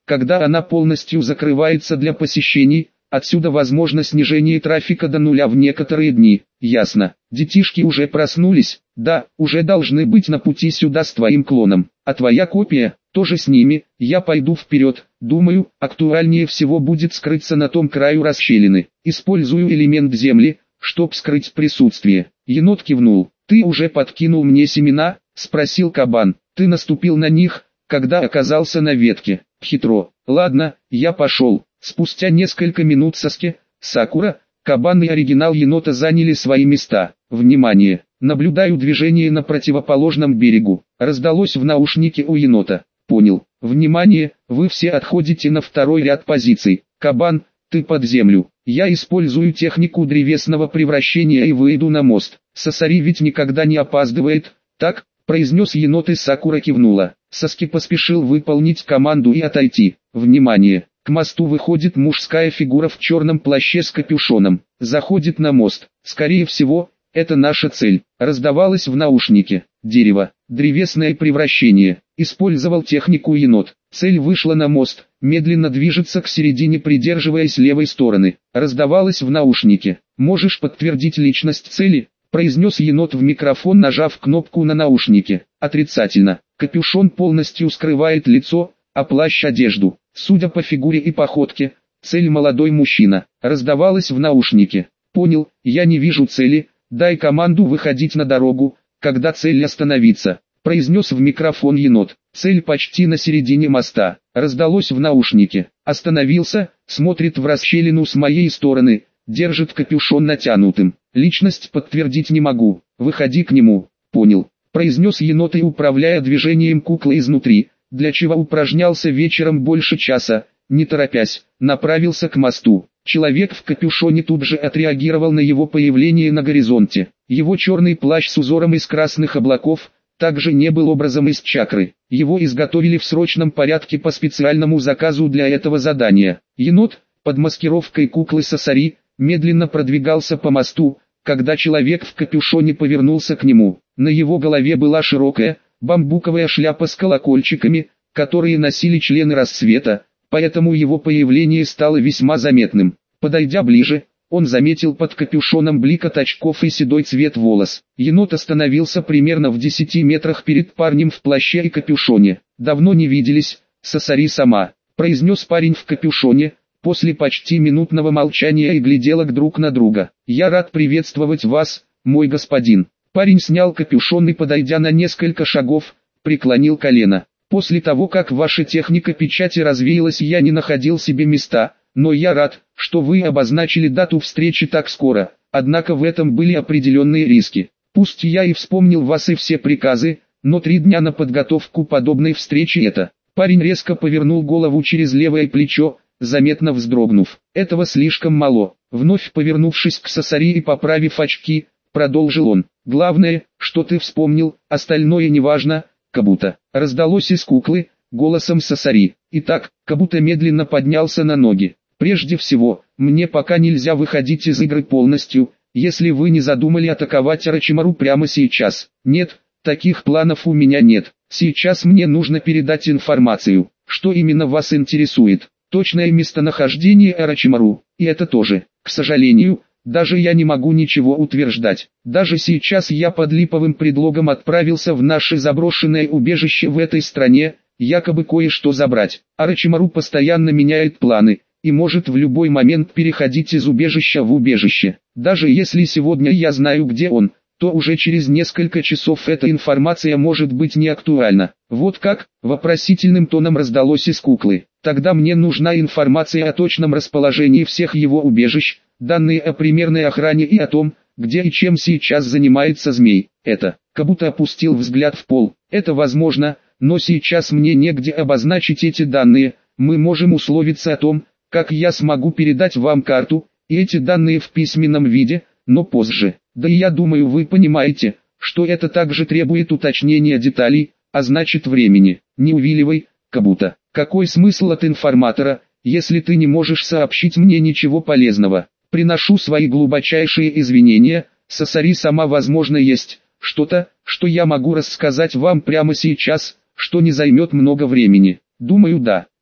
когда она полностью закрывается для посещений, отсюда возможно снижение трафика до нуля в некоторые дни. Ясно. Детишки уже проснулись? Да, уже должны быть на пути сюда с твоим клоном. А твоя копия, тоже с ними. Я пойду вперед. Думаю, актуальнее всего будет скрыться на том краю расщелины. Использую элемент земли, чтоб скрыть присутствие. Енот кивнул. Ты уже подкинул мне семена? Спросил кабан. Ты наступил на них, когда оказался на ветке. Хитро. Ладно, я пошел. Спустя несколько минут Саски, Сакура, кабан и оригинал енота заняли свои места. Внимание! Наблюдаю движение на противоположном берегу. Раздалось в наушнике у енота. Понял. Внимание, вы все отходите на второй ряд позиций. Кабан, ты под землю. Я использую технику древесного превращения и выйду на мост. Сасари ведь никогда не опаздывает, так? Произнес енот и Сакура кивнула. Саски поспешил выполнить команду и отойти. Внимание! К мосту выходит мужская фигура в черном плаще с капюшоном. Заходит на мост. Скорее всего, это наша цель. Раздавалось в наушнике. Дерево. Древесное превращение. Использовал технику енот. Цель вышла на мост. Медленно движется к середине, придерживаясь левой стороны. Раздавалось в наушнике. Можешь подтвердить личность цели? Произнес енот в микрофон, нажав кнопку на наушнике. Отрицательно. Капюшон полностью скрывает лицо, а плащ одежду. Судя по фигуре и походке, цель молодой мужчина. Раздавалось в наушнике. Понял, я не вижу цели, дай команду выходить на дорогу, когда цель остановится. Произнес в микрофон енот. Цель почти на середине моста. Раздалось в наушнике. Остановился, смотрит в расщелину с моей стороны, держит капюшон натянутым. Личность подтвердить не могу. Выходи к нему. Понял. Произнес енот и, управляя движением куклы изнутри, для чего упражнялся вечером больше часа, не торопясь, направился к мосту. Человек в капюшоне тут же отреагировал на его появление на горизонте. Его черный плащ с узором из красных облаков также не был образом из чакры. Его изготовили в срочном порядке по специальному заказу для этого задания. Енот, под маскировкой куклы Сасари, медленно продвигался по мосту, когда человек в капюшоне повернулся к нему. На его голове была широкая, бамбуковая шляпа с колокольчиками, которые носили члены Рассвета, поэтому его появление стало весьма заметным. Подойдя ближе, он заметил под капюшоном блик от очков и седой цвет волос. Енот остановился примерно в десяти метрах перед парнем в плаще и капюшоне. «Давно не виделись, Сасари сама», — произнес парень в капюшоне, после почти минутного молчания, и гляделок друг на друга. «Я рад приветствовать вас, мой господин». Парень снял капюшон и, подойдя на несколько шагов, преклонил колено. «После того, как ваша техника печати развеялась, я не находил себе места, но я рад, что вы обозначили дату встречи так скоро, однако в этом были определенные риски. Пусть я и вспомнил вас и все приказы, но три дня на подготовку подобной встречи это». Парень резко повернул голову через левое плечо, заметно вздрогнув. «Этого слишком мало». Вновь повернувшись к Сасари и поправив очки, продолжил он. «Главное, что ты вспомнил, остальное неважно, Кабута». Раздалось из куклы, голосом Сасари. Итак, Кабута медленно поднялся на ноги. «Прежде всего, мне пока нельзя выходить из игры полностью, если вы не задумали атаковать Орочимару прямо сейчас. Нет, таких планов у меня нет. Сейчас мне нужно передать информацию. Что именно вас интересует? Точное местонахождение Орочимару, и это тоже, к сожалению, даже я не могу ничего утверждать. Даже сейчас я под липовым предлогом отправился в наше заброшенное убежище в этой стране, якобы кое-что забрать. Орочимару постоянно меняет планы и может в любой момент переходить из убежища в убежище. Даже если сегодня я знаю, где он, то уже через несколько часов эта информация может быть не актуальна. Вот как? Вопросительным тоном раздалось из куклы. Тогда мне нужна информация о точном расположении всех его убежищ, данные о примерной охране и о том, где и чем сейчас занимается змей. Это, Кабута опустил взгляд в пол. Это возможно, но сейчас мне негде обозначить эти данные. Мы можем условиться о том, как я смогу передать вам карту, и эти данные в письменном виде, но позже. Да и я думаю, вы понимаете, что это также требует уточнения деталей, а значит времени. Не увиливай, Кабута. Какой смысл от информатора, если ты не можешь сообщить мне ничего полезного? Приношу свои глубочайшие извинения, Сасари сама, возможно, есть что-то, что я могу рассказать вам прямо сейчас, что не займет много времени. Думаю, да.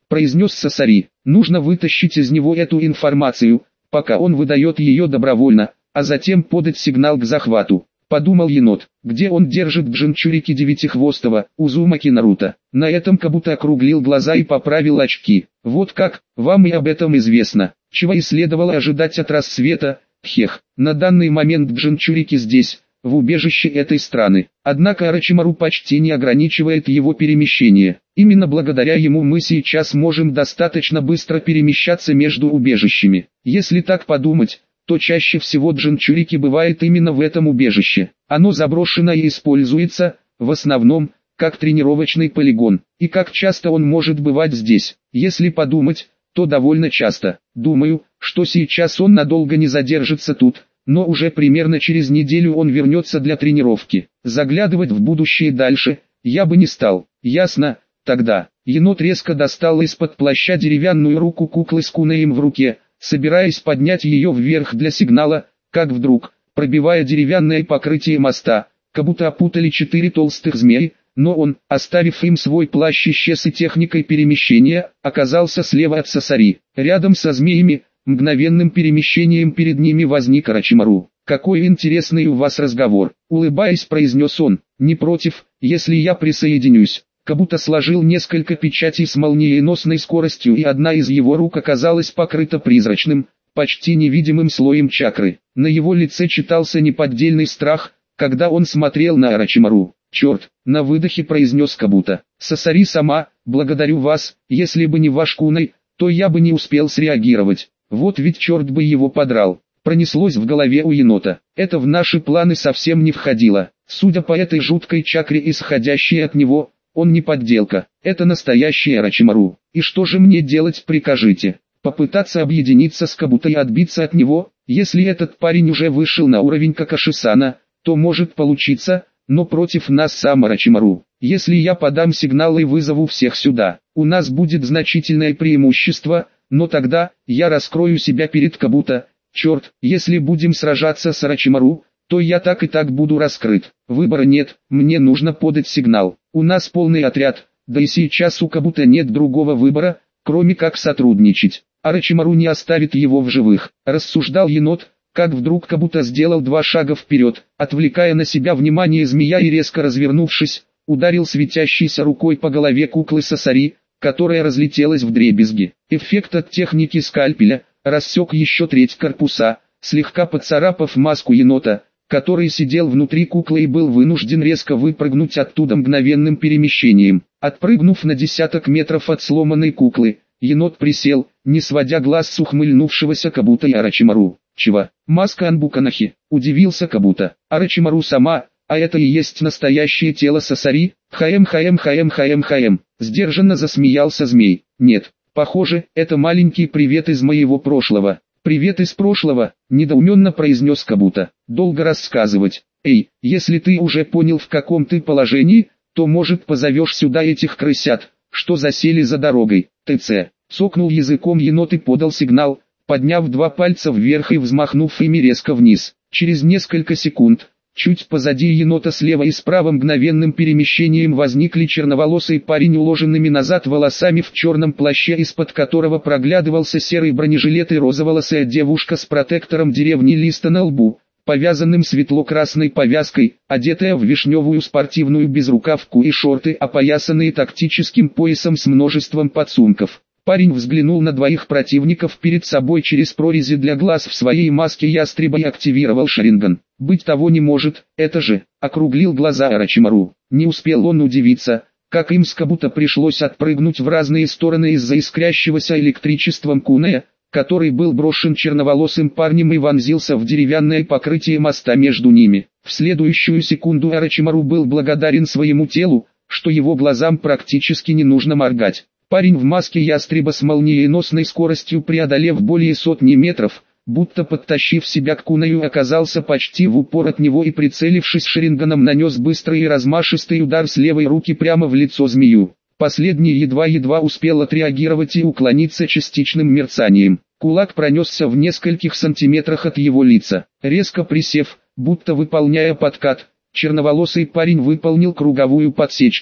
произнес Сасари. Нужно вытащить из него эту информацию, пока он выдает ее добровольно, а затем подать сигнал к захвату. Подумал енот, где он держит Джинчурики Девятихвостого, Узумаки Наруто. На этом Кабуто округлил глаза и поправил очки. Вот как, вам и об этом известно. Чего и следовало ожидать от рассвета, хех. На данный момент Джинчурики здесь, в убежище этой страны. Однако Орочимару почти не ограничивает его перемещение. Именно благодаря ему мы сейчас можем достаточно быстро перемещаться между убежищами. Если так подумать, то чаще всего Джинчурики бывает именно в этом убежище. Оно заброшено и используется, в основном, как тренировочный полигон. И как часто он может бывать здесь? Если подумать, то довольно часто. Думаю, что сейчас он надолго не задержится тут, но уже примерно через неделю он вернется для тренировки. Заглядывать в будущее дальше, я бы не стал. Ясно? Тогда. Енот резко достал из-под плаща деревянную руку куклы с кунеем в руке, собираясь поднять ее вверх для сигнала, как вдруг, пробивая деревянное покрытие моста, как будто опутали четыре толстых змеи, но он, оставив им свой плащ исчез и техникой перемещения, оказался слева от Сасари. Рядом со змеями, мгновенным перемещением перед ними возник Орочимару. «Какой интересный у вас разговор», — улыбаясь, произнес он. «Не против, если я присоединюсь». Кабуто сложил несколько печатей с молниеносной скоростью, и одна из его рук оказалась покрыта призрачным, почти невидимым слоем чакры. На его лице читался неподдельный страх, когда он смотрел на Орочимару. «Черт!» — на выдохе произнес Кабуто. «Сасари сама, благодарю вас, если бы не ваш кунай, то я бы не успел среагировать. Вот ведь черт бы его подрал». Пронеслось в голове у енота. Это в наши планы совсем не входило. Судя по этой жуткой чакре, исходящей от него, он не подделка, это настоящий Орочимару. И что же мне делать, прикажите? Попытаться объединиться с Кабуто и отбиться от него? Если этот парень уже вышел на уровень Какаши-сана, то может получиться, но против нас сам Орочимару. Если я подам сигнал и вызову всех сюда, у нас будет значительное преимущество, но тогда я раскрою себя перед Кабуто. Черт, если будем сражаться с Орочимару, то я так и так буду раскрыт. Выбора нет, мне нужно подать сигнал. У нас полный отряд, да и сейчас у Кабуто нет другого выбора, кроме как сотрудничать. Орочимару не оставит его в живых, рассуждал енот, как вдруг Кабуто сделал два шага вперед, отвлекая на себя внимание змея и резко развернувшись, ударил светящейся рукой по голове куклы Сасари, которая разлетелась вдребезги. Эффект от техники скальпеля рассек еще треть корпуса, слегка поцарапав маску енота, который сидел внутри куклы и был вынужден резко выпрыгнуть оттуда мгновенным перемещением. Отпрыгнув на десяток метров от сломанной куклы, енот присел, не сводя глаз с ухмыльнувшегося Кабуто и Орочимару. «Чего? Маска Анбуканахи?» – удивился Кабуто. «Орочимару сама, а это и есть настоящее тело Сасари?» «Хаем хаем хаем хаем хаем», – сдержанно засмеялся змей. «Нет, похоже, это маленький привет из моего прошлого». «Привет из прошлого», — недоуменно произнес Кабуто. «Долго рассказывать. Эй, если ты уже понял, в каком ты положении, то, может, позовешь сюда этих крысят, что засели за дорогой». «ТЦ», — цокнул языком енот и подал сигнал, подняв два пальца вверх и взмахнув ими резко вниз. Через несколько секунд, чуть позади енота слева и справа мгновенным перемещением возникли черноволосый парень уложенными назад волосами в черном плаще, из-под которого проглядывался серый бронежилет, и розоволосая девушка с протектором деревни Листа на лбу, повязанным светло-красной повязкой, одетая в вишневую спортивную безрукавку и шорты, опоясанные тактическим поясом с множеством подсумков. Парень взглянул на двоих противников перед собой через прорези для глаз в своей маске ястреба и активировал Шаринган. «Быть того не может, это же», — округлил глаза Орочимару. Не успел он удивиться, как им с Кабуто пришлось отпрыгнуть в разные стороны из-за искрящегося электричеством кунея, который был брошен черноволосым парнем и вонзился в деревянное покрытие моста между ними. В следующую секунду Орочимару был благодарен своему телу, что его глазам практически не нужно моргать. Парень в маске ястреба с молниеносной скоростью, преодолев более сотни метров, будто подтащив себя к кунею, оказался почти в упор от него и, прицелившись шаринганом, нанес быстрый и размашистый удар с левой руки прямо в лицо змею. Последний едва-едва успел отреагировать и уклониться частичным мерцанием. Кулак пронесся в нескольких сантиметрах от его лица. Резко присев, будто выполняя подкат, черноволосый парень выполнил круговую подсечку,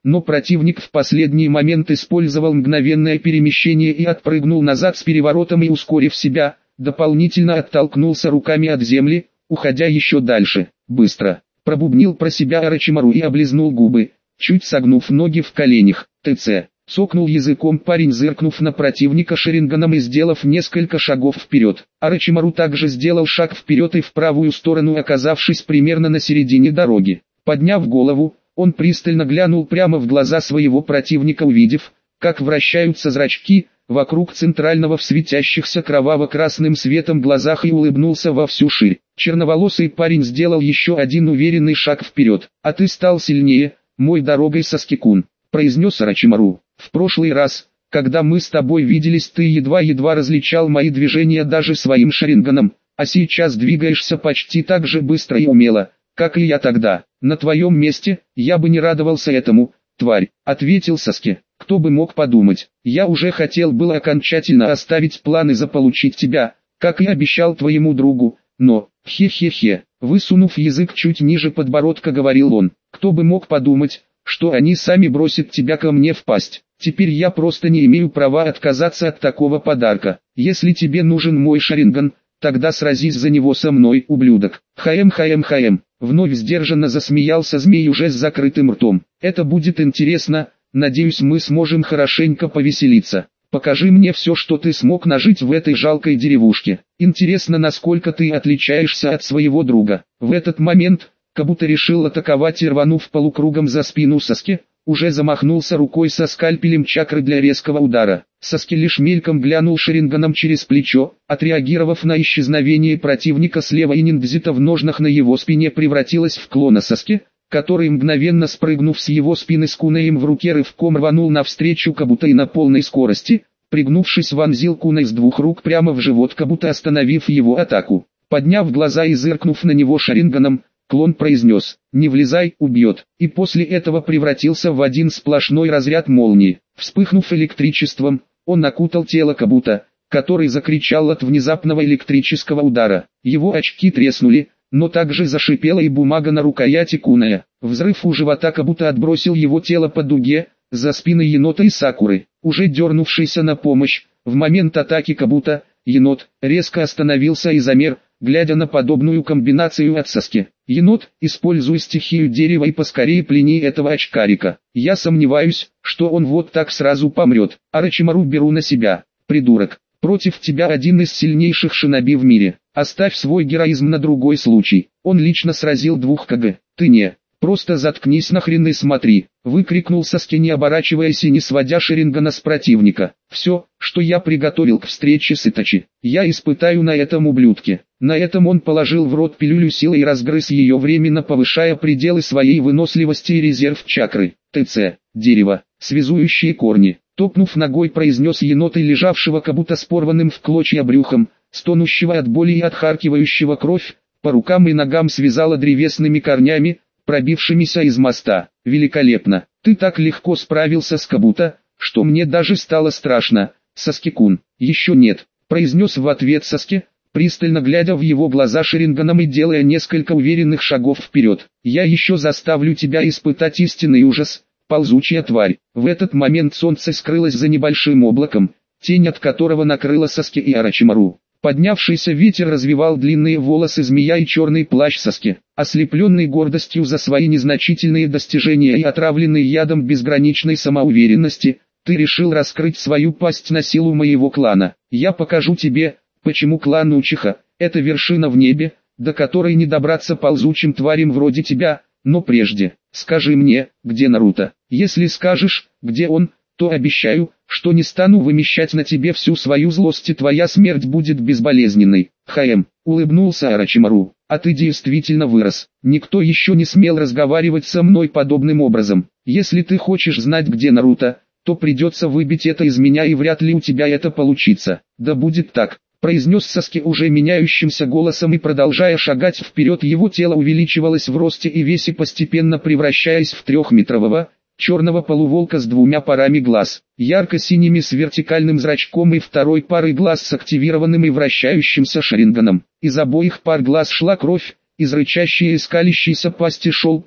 но противник в последний момент использовал мгновенное перемещение и отпрыгнул назад с переворотом и, ускорив себя, дополнительно оттолкнулся руками от земли, уходя еще дальше. Быстро пробубнил про себя Орочимару и облизнул губы, чуть согнув ноги в коленях. ТЦ. Цокнул языком парень, зыркнув на противника шаринганом и сделав несколько шагов вперед. Орочимару также сделал шаг вперед и в правую сторону, оказавшись примерно на середине дороги. Подняв голову, он пристально глянул прямо в глаза своего противника, увидев, как вращаются зрачки вокруг центрального в светящихся кроваво-красным светом глазах, и улыбнулся во всю ширь. Черноволосый парень сделал еще один уверенный шаг вперед. «А ты стал сильнее, мой дорогой Саскекун», — произнес Орочимару. «В прошлый раз, когда мы с тобой виделись, ты едва-едва различал мои движения даже своим шаринганом, а сейчас двигаешься почти так же быстро и умело, как и я тогда. На твоем месте, я бы не радовался этому, тварь», — ответил Саске. «Кто бы мог подумать, я уже хотел было окончательно оставить планы заполучить тебя, как и обещал твоему другу, но, хе-хе-хе», высунув язык чуть ниже подбородка, говорил он, «кто бы мог подумать, что они сами бросят тебя ко мне в пасть. Теперь я просто не имею права отказаться от такого подарка. Если тебе нужен мой шаринган, тогда сразись за него со мной, ублюдок». «Хаем-хаем-хаем», вновь сдержанно засмеялся змей уже с закрытым ртом. «Это будет интересно, надеюсь, мы сможем хорошенько повеселиться. Покажи мне все, что ты смог нажить в этой жалкой деревушке. Интересно, насколько ты отличаешься от своего друга». В этот момент, как будто решил атаковать и рванув полукругом за спину Саске, уже замахнулся рукой со скальпелем чакры для резкого удара. Саске лишь мельком глянул шаринганом через плечо, отреагировав на исчезновение противника слева, и ниндзита в ножнах на его спине превратилась в клона Саске, который, мгновенно спрыгнув с его спины с кунаем в руке, рывком рванул навстречу Кабуто и на полной скорости, пригнувшись, вонзил кунай с двух рук прямо в живот Кабуто, остановив его атаку. Подняв глаза и зыркнув на него шаринганом, клон произнес: «Не влезай, убьет», и после этого превратился в один сплошной разряд молнии. Вспыхнув электричеством, он окутал тело Кабуто, который закричал от внезапного электрического удара. Его очки треснули, но также зашипела и бумага на рукояти куная. Взрыв у живота Кабуто отбросил его тело по дуге, за спины енота и Сакуры. Уже дернувшийся на помощь, в момент атаки Кабуто, енот резко остановился и замер, глядя на подобную комбинацию от Саски. «Енот, используй стихию дерева и поскорее плени этого очкарика. Я сомневаюсь, что он вот так сразу помрет. Орочимару, беру на себя. Придурок, против тебя один из сильнейших шиноби в мире. Оставь свой героизм на другой случай. Он лично сразил двух КГ. Ты не. Просто заткнись нахрен и смотри», — выкрикнул Саске, не оборачиваясь и не сводя шарингана с противника. «Все, что я приготовил к встрече с Итачи, я испытаю на этом ублюдке». На этом он положил в рот пилюлю силы и разгрыз ее, временно повышая пределы своей выносливости и резерв чакры. ТЦ. Дерево. Связующие корни. Топнув ногой, произнес енот, и лежавшего как будто с порванным в клочья брюхом, стонущего от боли и отхаркивающего кровь, по рукам и ногам связала древесными корнями, пробившимися из моста. «Великолепно! Ты так легко справился с Кабуто, что мне даже стало страшно, Саскекун». «Еще нет», — произнес в ответ Саске, пристально глядя в его глаза шаринганом и делая несколько уверенных шагов вперед. «Я еще заставлю тебя испытать истинный ужас, ползучая тварь». В этот момент солнце скрылось за небольшим облаком, тень от которого накрыла Саске и Орочимару. Поднявшийся ветер развивал длинные волосы змея и черный плащ Саске. Ослепленный гордостью за свои незначительные достижения и отравленный ядом безграничной самоуверенности, ты решил раскрыть свою пасть на силу моего клана. Я покажу тебе, почему клан Учиха – это вершина в небе, до которой не добраться ползучим тварям вроде тебя. Но прежде, скажи мне, где Наруто. Если скажешь, где он, то обещаю, что не стану вымещать на тебе всю свою злость, и твоя смерть будет безболезненной. Хаем, улыбнулся Орочимару, а ты действительно вырос. Никто еще не смел разговаривать со мной подобным образом. Если ты хочешь знать, где Наруто, то придется выбить это из меня, и вряд ли у тебя это получится. Да будет так, произнес Саске уже меняющимся голосом, и продолжая шагать вперед, его тело увеличивалось в росте и весе, постепенно превращаясь в трехметрового, черного полуволка с двумя парами глаз, ярко-синими с вертикальным зрачком и второй парой глаз с активированным и вращающимся шаринганом. Из обоих пар глаз шла кровь, из рычащей и скалящейся пасти шел пар,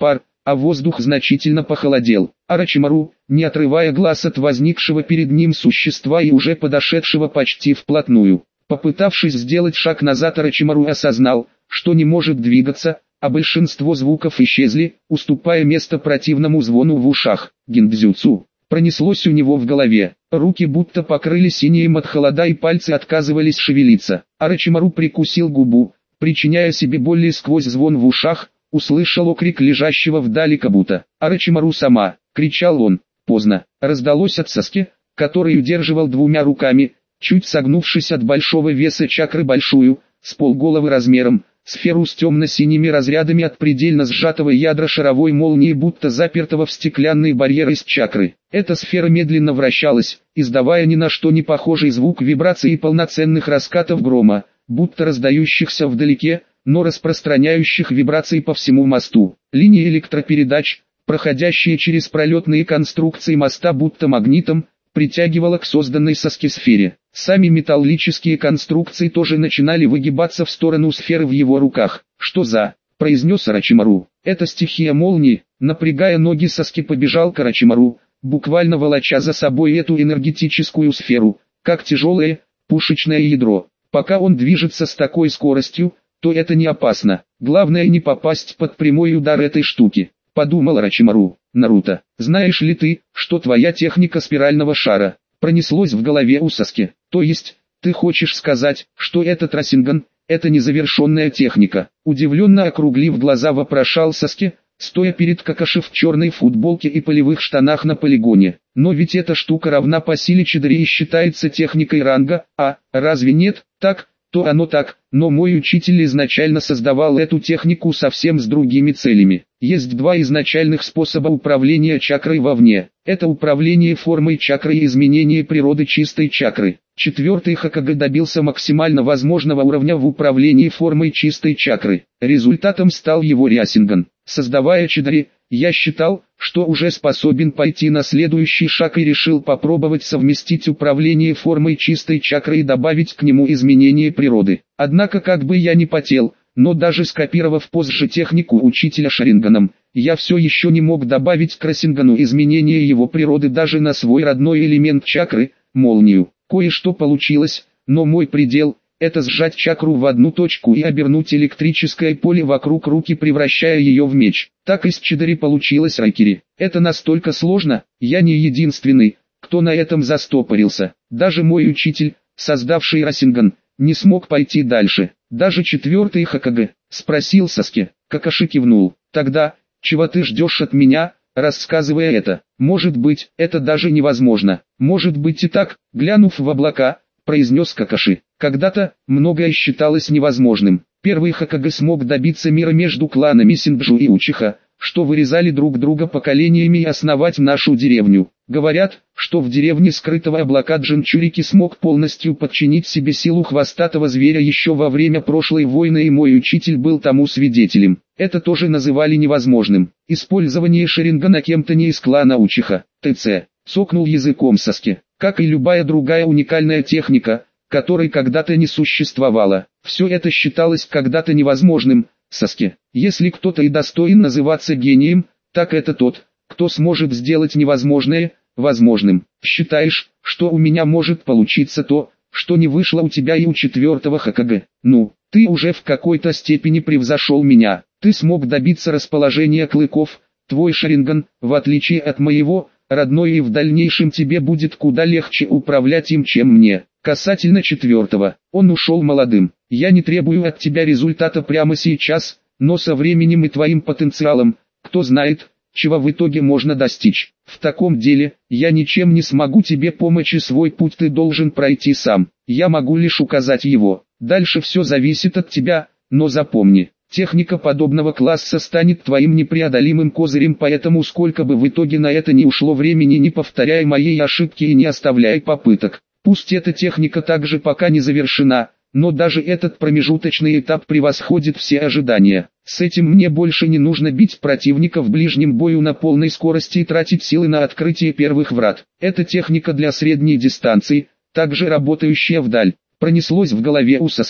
а воздух значительно похолодел. Орочимару, не отрывая глаз от возникшего перед ним существа и уже подошедшего почти вплотную, попытавшись сделать шаг назад, Орочимару осознал, что не может двигаться, а большинство звуков исчезли, уступая место противному звону в ушах. Гиндзюцу. Пронеслось у него в голове. Руки будто покрыли синим от холода и пальцы отказывались шевелиться. Орочимару прикусил губу, причиняя себе боль, и сквозь звон в ушах услышал окрик лежащего вдали Кабута. «Орочимару сама!» — кричал он. Поздно. Раздалось от Саски, который удерживал двумя руками, чуть согнувшись от большого веса чакры, большую, с полголовы размером, сферу с темно-синими разрядами от предельно сжатого ядра шаровой молнии, будто запертого в стеклянный барьер из чакры. Эта сфера медленно вращалась, издавая ни на что не похожий звук вибраций и полноценных раскатов грома, будто раздающихся вдалеке, но распространяющих вибрации по всему мосту. Линии электропередач, проходящие через пролетные конструкции моста будто магнитом, притягивала к созданной Саски сфере. Сами металлические конструкции тоже начинали выгибаться в сторону сферы в его руках. «Что за?» – произнес Орочимару. «Это стихия молнии». Напрягая ноги, Саски побежал к Орочимару, буквально волоча за собой эту энергетическую сферу, как тяжелое, пушечное ядро. Пока он движется с такой скоростью, то это не опасно. Главное не попасть под прямой удар этой штуки. Подумал Орочимару. «Наруто, знаешь ли ты, что твоя техника спирального шара?» Пронеслось в голове у Саски. «То есть, ты хочешь сказать, что этот Расинган – это незавершенная техника?» Удивленно округлив глаза, вопрошал Саски, стоя перед Какаши в черной футболке и полевых штанах на полигоне. «Но ведь эта штука равна по силе Чидори и считается техникой ранга, а, разве нет? Так, то оно так, но мой учитель изначально создавал эту технику совсем с другими целями. Есть два изначальных способа управления чакрой вовне. Это управление формой чакры и изменение природы чистой чакры. Четвертый Хокаге добился максимально возможного уровня в управлении формой чистой чакры. Результатом стал его Рясинган. Создавая Чидори, я считал, что уже способен пойти на следующий шаг и решил попробовать совместить управление формой чистой чакры и добавить к нему изменение природы. Однако, как бы я ни потел, но даже скопировав позже технику учителя Шаринганом, я все еще не мог добавить к Расингану изменение его природы даже на свой родной элемент чакры, молнию. Кое-что получилось, но мой предел – это сжать чакру в одну точку и обернуть электрическое поле вокруг руки, превращая ее в меч. Так из Чидори получилось райкери. Это настолько сложно, я не единственный, кто на этом застопорился. Даже мой учитель, создавший Расинган, не смог пойти дальше. Даже четвертый Хокаге, спросил Саски. Какаши кивнул. Тогда, чего ты ждешь от меня, рассказывая это? Может быть, это даже невозможно. Может быть и так, глянув в облака, произнес Какаши. Когда-то, многое считалось невозможным. Первый Хокаге смог добиться мира между кланами Синджу и Учиха, что вырезали друг друга поколениями, и основать нашу деревню. Говорят, что в деревне скрытого облака Джинчурики смог полностью подчинить себе силу хвостатого зверя еще во время прошлой войны, и мой учитель был тому свидетелем. Это тоже называли невозможным. Использование Шарингана кем-то не из клана Учиха. ТЦ. Цокнул языком Саски. Как и любая другая уникальная техника, которой когда-то не существовало. Все это считалось когда-то невозможным. Саски, если кто-то и достоин называться гением, так это тот, кто сможет сделать невозможное возможным. Считаешь, что у меня может получиться то, что не вышло у тебя и у четвертого Хокаге? Ну, ты уже в какой-то степени превзошел меня. Ты смог добиться расположения клыков. Твой Шаринган, в отличие от моего, родной, и в дальнейшем тебе будет куда легче управлять им, чем мне. Касательно четвертого, он ушел молодым. Я не требую от тебя результата прямо сейчас, но со временем и твоим потенциалом, кто знает, чего в итоге можно достичь. В таком деле, я ничем не смогу тебе помочь, и свой путь ты должен пройти сам. Я могу лишь указать его. Дальше все зависит от тебя, но запомни. Техника подобного класса станет твоим непреодолимым козырем, поэтому сколько бы в итоге на это ни ушло времени, не повторяй моей ошибки и не оставляй попыток. Пусть эта техника также пока не завершена, но даже этот промежуточный этап превосходит все ожидания. С этим мне больше не нужно бить противника в ближнем бою на полной скорости и тратить силы на открытие первых врат. Это техника для средней дистанции, также работающая вдаль. Пронеслось в голове у Саски,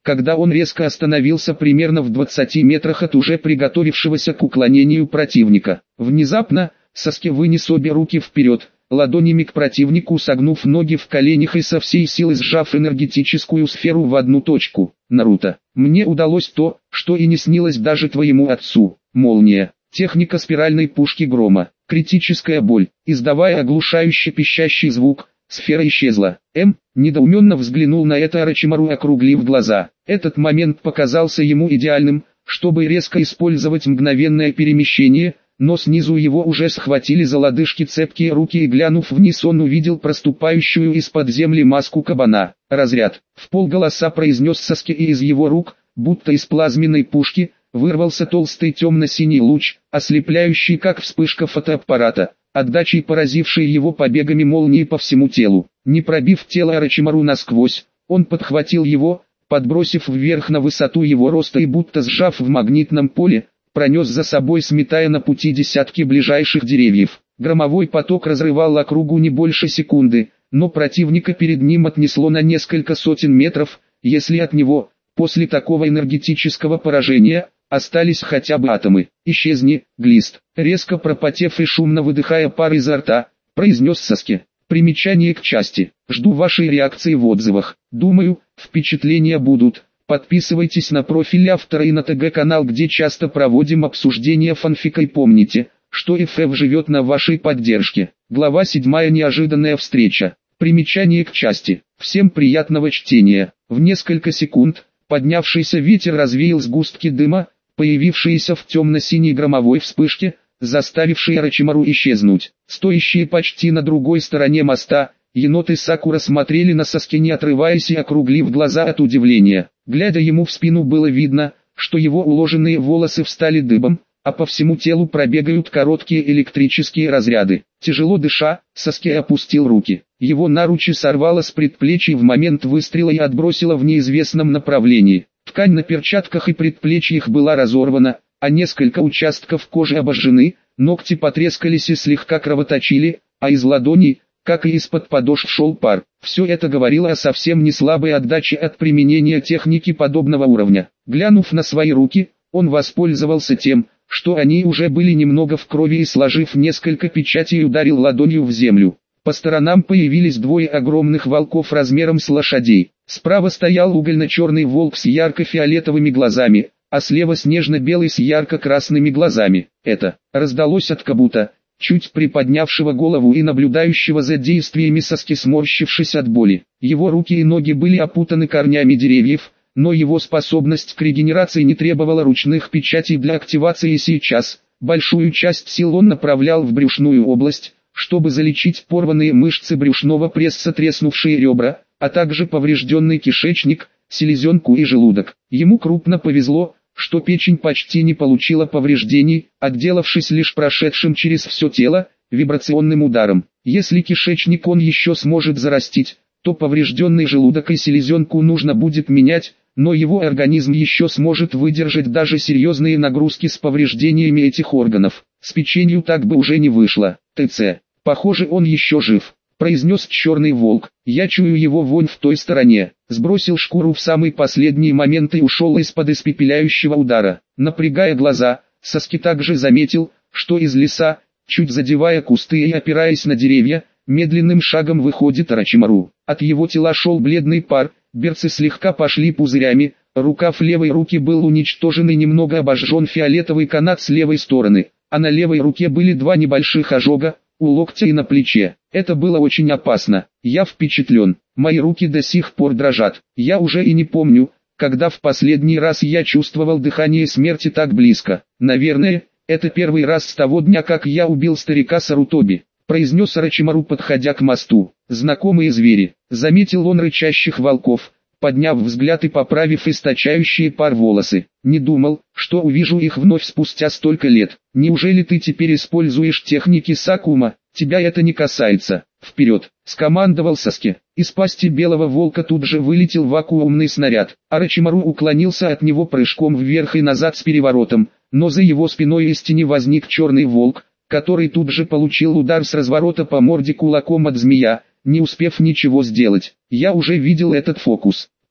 когда он резко остановился примерно в двадцати метрах от уже приготовившегося к уклонению противника. Внезапно, Саски вынес обе руки вперед, ладонями к противнику согнув ноги в коленях и со всей силы сжав энергетическую сферу в одну точку. Наруто, мне удалось то, что и не снилось даже твоему отцу. Молния. Техника спиральной пушки грома. Критическая боль. Издавая оглушающий пищащий звук, сфера исчезла. М. недоуменно взглянул на это Орочимару, округлив глаза. Этот момент показался ему идеальным, чтобы резко использовать мгновенное перемещение, но снизу его уже схватили за лодыжки цепкие руки и, глянув вниз, он увидел проступающую из-под земли маску кабана. «Разряд!» — вполголоса произнес Саски, и из его рук, будто из плазменной пушки, вырвался толстый темно-синий луч, ослепляющий как вспышка фотоаппарата, отдачей поразивший его побегами молнии по всему телу. Не пробив тело Орочимару насквозь, он подхватил его, подбросив вверх на высоту его роста и будто сжав в магнитном поле, пронес за собой, сметая на пути десятки ближайших деревьев. Громовой поток разрывал округу не больше секунды, но противника перед ним отнесло на несколько сотен метров, если от него, после такого энергетического поражения, остались хотя бы атомы. «Исчезни, глист!» Резко пропотев и шумно выдыхая пар изо рта, произнес Саски. Примечание к части. Жду вашей реакции в отзывах. Думаю, впечатления будут. Подписывайтесь на профиль автора и на ТГ-канал, где часто проводим обсуждения фанфика, и помните, что эф эф живет на вашей поддержке. Глава седьмая. Неожиданная встреча. Примечание к части. Всем приятного чтения. В несколько секунд, поднявшийся ветер развеял сгустки дыма, появившиеся в темно-синей громовой вспышке, заставившие Орочимару исчезнуть. Стоящие почти на другой стороне моста, Енот и Сакура смотрели на Саски, не отрываясь и округлив глаза от удивления. Глядя ему в спину, было видно, что его уложенные волосы встали дыбом, а по всему телу пробегают короткие электрические разряды. Тяжело дыша, Саски опустил руки. Его наручи сорвало с предплечий в момент выстрела и отбросило в неизвестном направлении. Ткань на перчатках и предплечьях была разорвана, а несколько участков кожи обожжены, ногти потрескались и слегка кровоточили, а из ладоней, как и из-под подошв, шел пар. Все это говорило о совсем не слабой отдаче от применения техники подобного уровня. Глянув на свои руки, он воспользовался тем, что они уже были немного в крови, и, сложив несколько печатей, ударил ладонью в землю. По сторонам появились двое огромных волков размером с лошадей. Справа стоял угольно-черный волк с ярко-фиолетовыми глазами, а слева снежно-белый с ярко-красными глазами. Это раздалось от Кабута, чуть приподнявшего голову и наблюдающего за действиями Саски, сморщившись от боли. Его руки и ноги были опутаны корнями деревьев, но его способность к регенерации не требовала ручных печатей для активации, и сейчас большую часть сил он направлял в брюшную область, чтобы залечить порванные мышцы брюшного пресса, треснувшие ребра, а также поврежденный кишечник, селезенку и желудок. Ему крупно повезло, что печень почти не получила повреждений, отделавшись лишь прошедшим через все тело вибрационным ударом. Если кишечник он еще сможет зарастить, то поврежденный желудок и селезенку нужно будет менять, но его организм еще сможет выдержать даже серьезные нагрузки с повреждениями этих органов. С печенью так бы уже не вышло. ТЦ. Похоже, он еще жив, произнес черный волк. Я чую его вонь в той стороне. Сбросил шкуру в самый последний момент и ушел из-под испепеляющего удара. Напрягая глаза, Саски также заметил, что из леса, чуть задевая кусты и опираясь на деревья, медленным шагом выходит Орочимару. От его тела шел бледный пар, берцы слегка пошли пузырями, рукав левой руки был уничтожен и немного обожжен фиолетовый канат с левой стороны, а на левой руке были два небольших ожога, у локтя и на плече. Это было очень опасно. Я впечатлен. Мои руки до сих пор дрожат. Я уже и не помню, когда в последний раз я чувствовал дыхание смерти так близко. Наверное, это первый раз с того дня, как я убил старика Сарутоби, произнес Орочимару, подходя к мосту. Знакомые звери. Заметил он рычащих волков, подняв взгляд и поправив источающие пар волосы. Не думал, что увижу их вновь спустя столько лет. Неужели ты теперь используешь техники Сакума? Тебя это не касается. Вперед! Скомандовал Саски. Из пасти белого волка тут же вылетел вакуумный снаряд. Орочимару уклонился от него прыжком вверх и назад с переворотом, но за его спиной из тени возник черный волк, который тут же получил удар с разворота по морде кулаком от змея, не успев ничего сделать. Я уже видел этот фокус.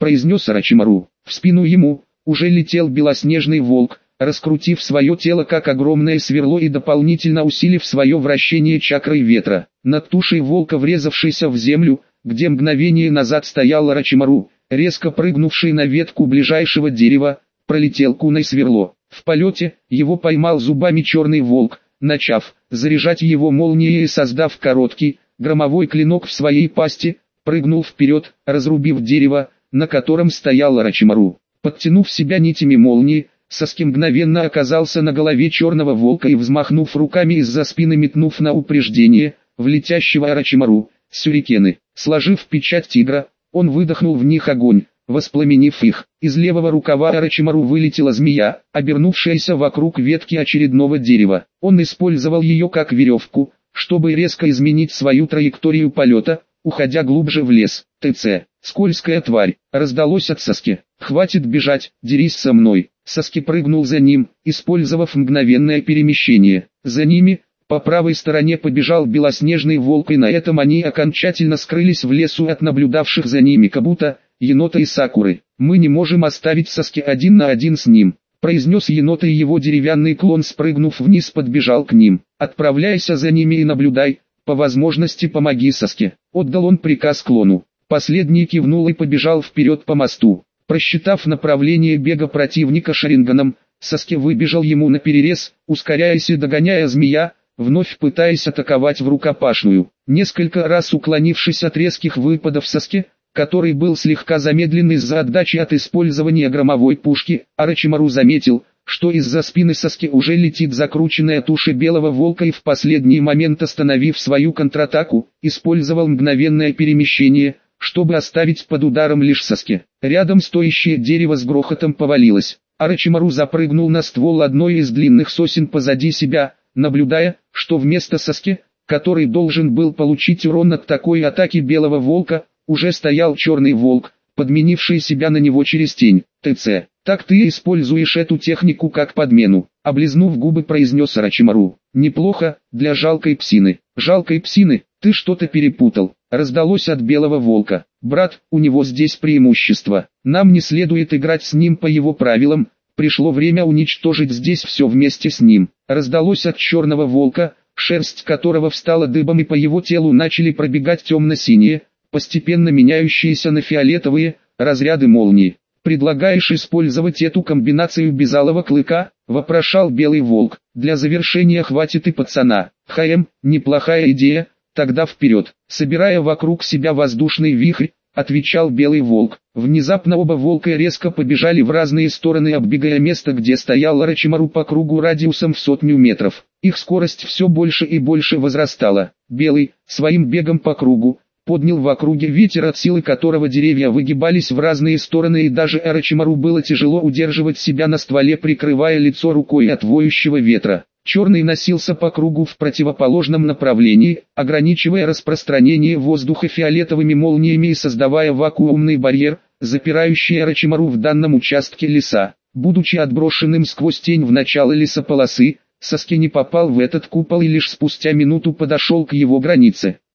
произнес Орочимару. В спину ему уже летел белоснежный волк, раскрутив свое тело как огромное сверло и дополнительно усилив свое вращение чакрой ветра. Над тушей волка, врезавшейся в землю, где мгновение назад стоял Орочимару, резко прыгнувший на ветку ближайшего дерева, пролетел куной сверло. В полете его поймал зубами черный волк, начав заряжать его молнией и создав короткий, громовой клинок в своей пасти, прыгнул вперед, разрубив дерево, на котором стоял Орочимару. Подтянув себя нитями молнии, Саски мгновенно оказался на голове черного волка и, взмахнув руками из-за спины, метнув на упреждение в летящего Орочимару сюрикены. Сложив печать тигра, он выдохнул в них огонь, воспламенив их. Из левого рукава Орочимару вылетела змея, обернувшаяся вокруг ветки очередного дерева. Он использовал ее как веревку, чтобы резко изменить свою траекторию полета, уходя глубже в лес. ТЦ. Скользкая тварь. Раздалось от Саски. Хватит бежать, дерись со мной. Саски прыгнул за ним, использовав мгновенное перемещение. За ними, по правой стороне, побежал белоснежный волк, и на этом они окончательно скрылись в лесу от наблюдавших за ними Кабуто, енота и Сакуры. «Мы не можем оставить Саски один на один с ним», произнес енот, и его деревянный клон, спрыгнув вниз, подбежал к ним. «Отправляйся за ними и наблюдай, по возможности помоги Саске», отдал он приказ клону. Последний кивнул и побежал вперед по мосту. Просчитав направление бега противника шаринганом, Саски выбежал ему наперерез, ускоряясь и догоняя змея, вновь пытаясь атаковать в рукопашную. Несколько раз уклонившись от резких выпадов Саски, который был слегка замедлен из-за отдачи от использования громовой пушки, Орочимару заметил, что из-за спины Саски уже летит закрученная туша белого волка, и в последний момент, остановив свою контратаку, использовал мгновенное перемещение, чтобы оставить под ударом лишь Саски. Рядом стоящее дерево с грохотом повалилось. Орочимару запрыгнул на ствол одной из длинных сосен позади себя, наблюдая, что вместо Саски, который должен был получить урон от такой атаки белого волка, уже стоял черный волк, подменивший себя на него через тень. ТЦ. «Так ты используешь эту технику как подмену», облизнув губы, произнес Орочимару. «Неплохо, для жалкой псины». «Жалкой псины? Ты что-то перепутал», раздалось от белого волка. «Брат, у него здесь преимущество. Нам не следует играть с ним по его правилам. Пришло время уничтожить здесь все вместе с ним», раздалось от черного волка, шерсть которого встала дыбом, и по его телу начали пробегать темно-синие, постепенно меняющиеся на фиолетовые, разряды молнии. «Предлагаешь использовать эту комбинацию без алого клыка?» – вопрошал белый волк. «Для завершения хватит и пацана». «Хаем, неплохая идея, тогда вперед!» Собирая вокруг себя воздушный вихрь, отвечал белый волк. Внезапно оба волка резко побежали в разные стороны, оббегая место, где стоял Орочимару, по кругу радиусом в сотню метров. Их скорость все больше и больше возрастала. Белый, своим бегом по кругу, поднял в округе ветер, от силы которого деревья выгибались в разные стороны, и даже Орочимару было тяжело удерживать себя на стволе, прикрывая лицо рукой от воющего ветра. Черный носился по кругу в противоположном направлении, ограничивая распространение воздуха фиолетовыми молниями и создавая вакуумный барьер, запирающий Орочимару в данном участке леса. Будучи отброшенным сквозь тень в начало лесополосы, Саски не попал в этот купол и лишь спустя минуту подошел к его границе.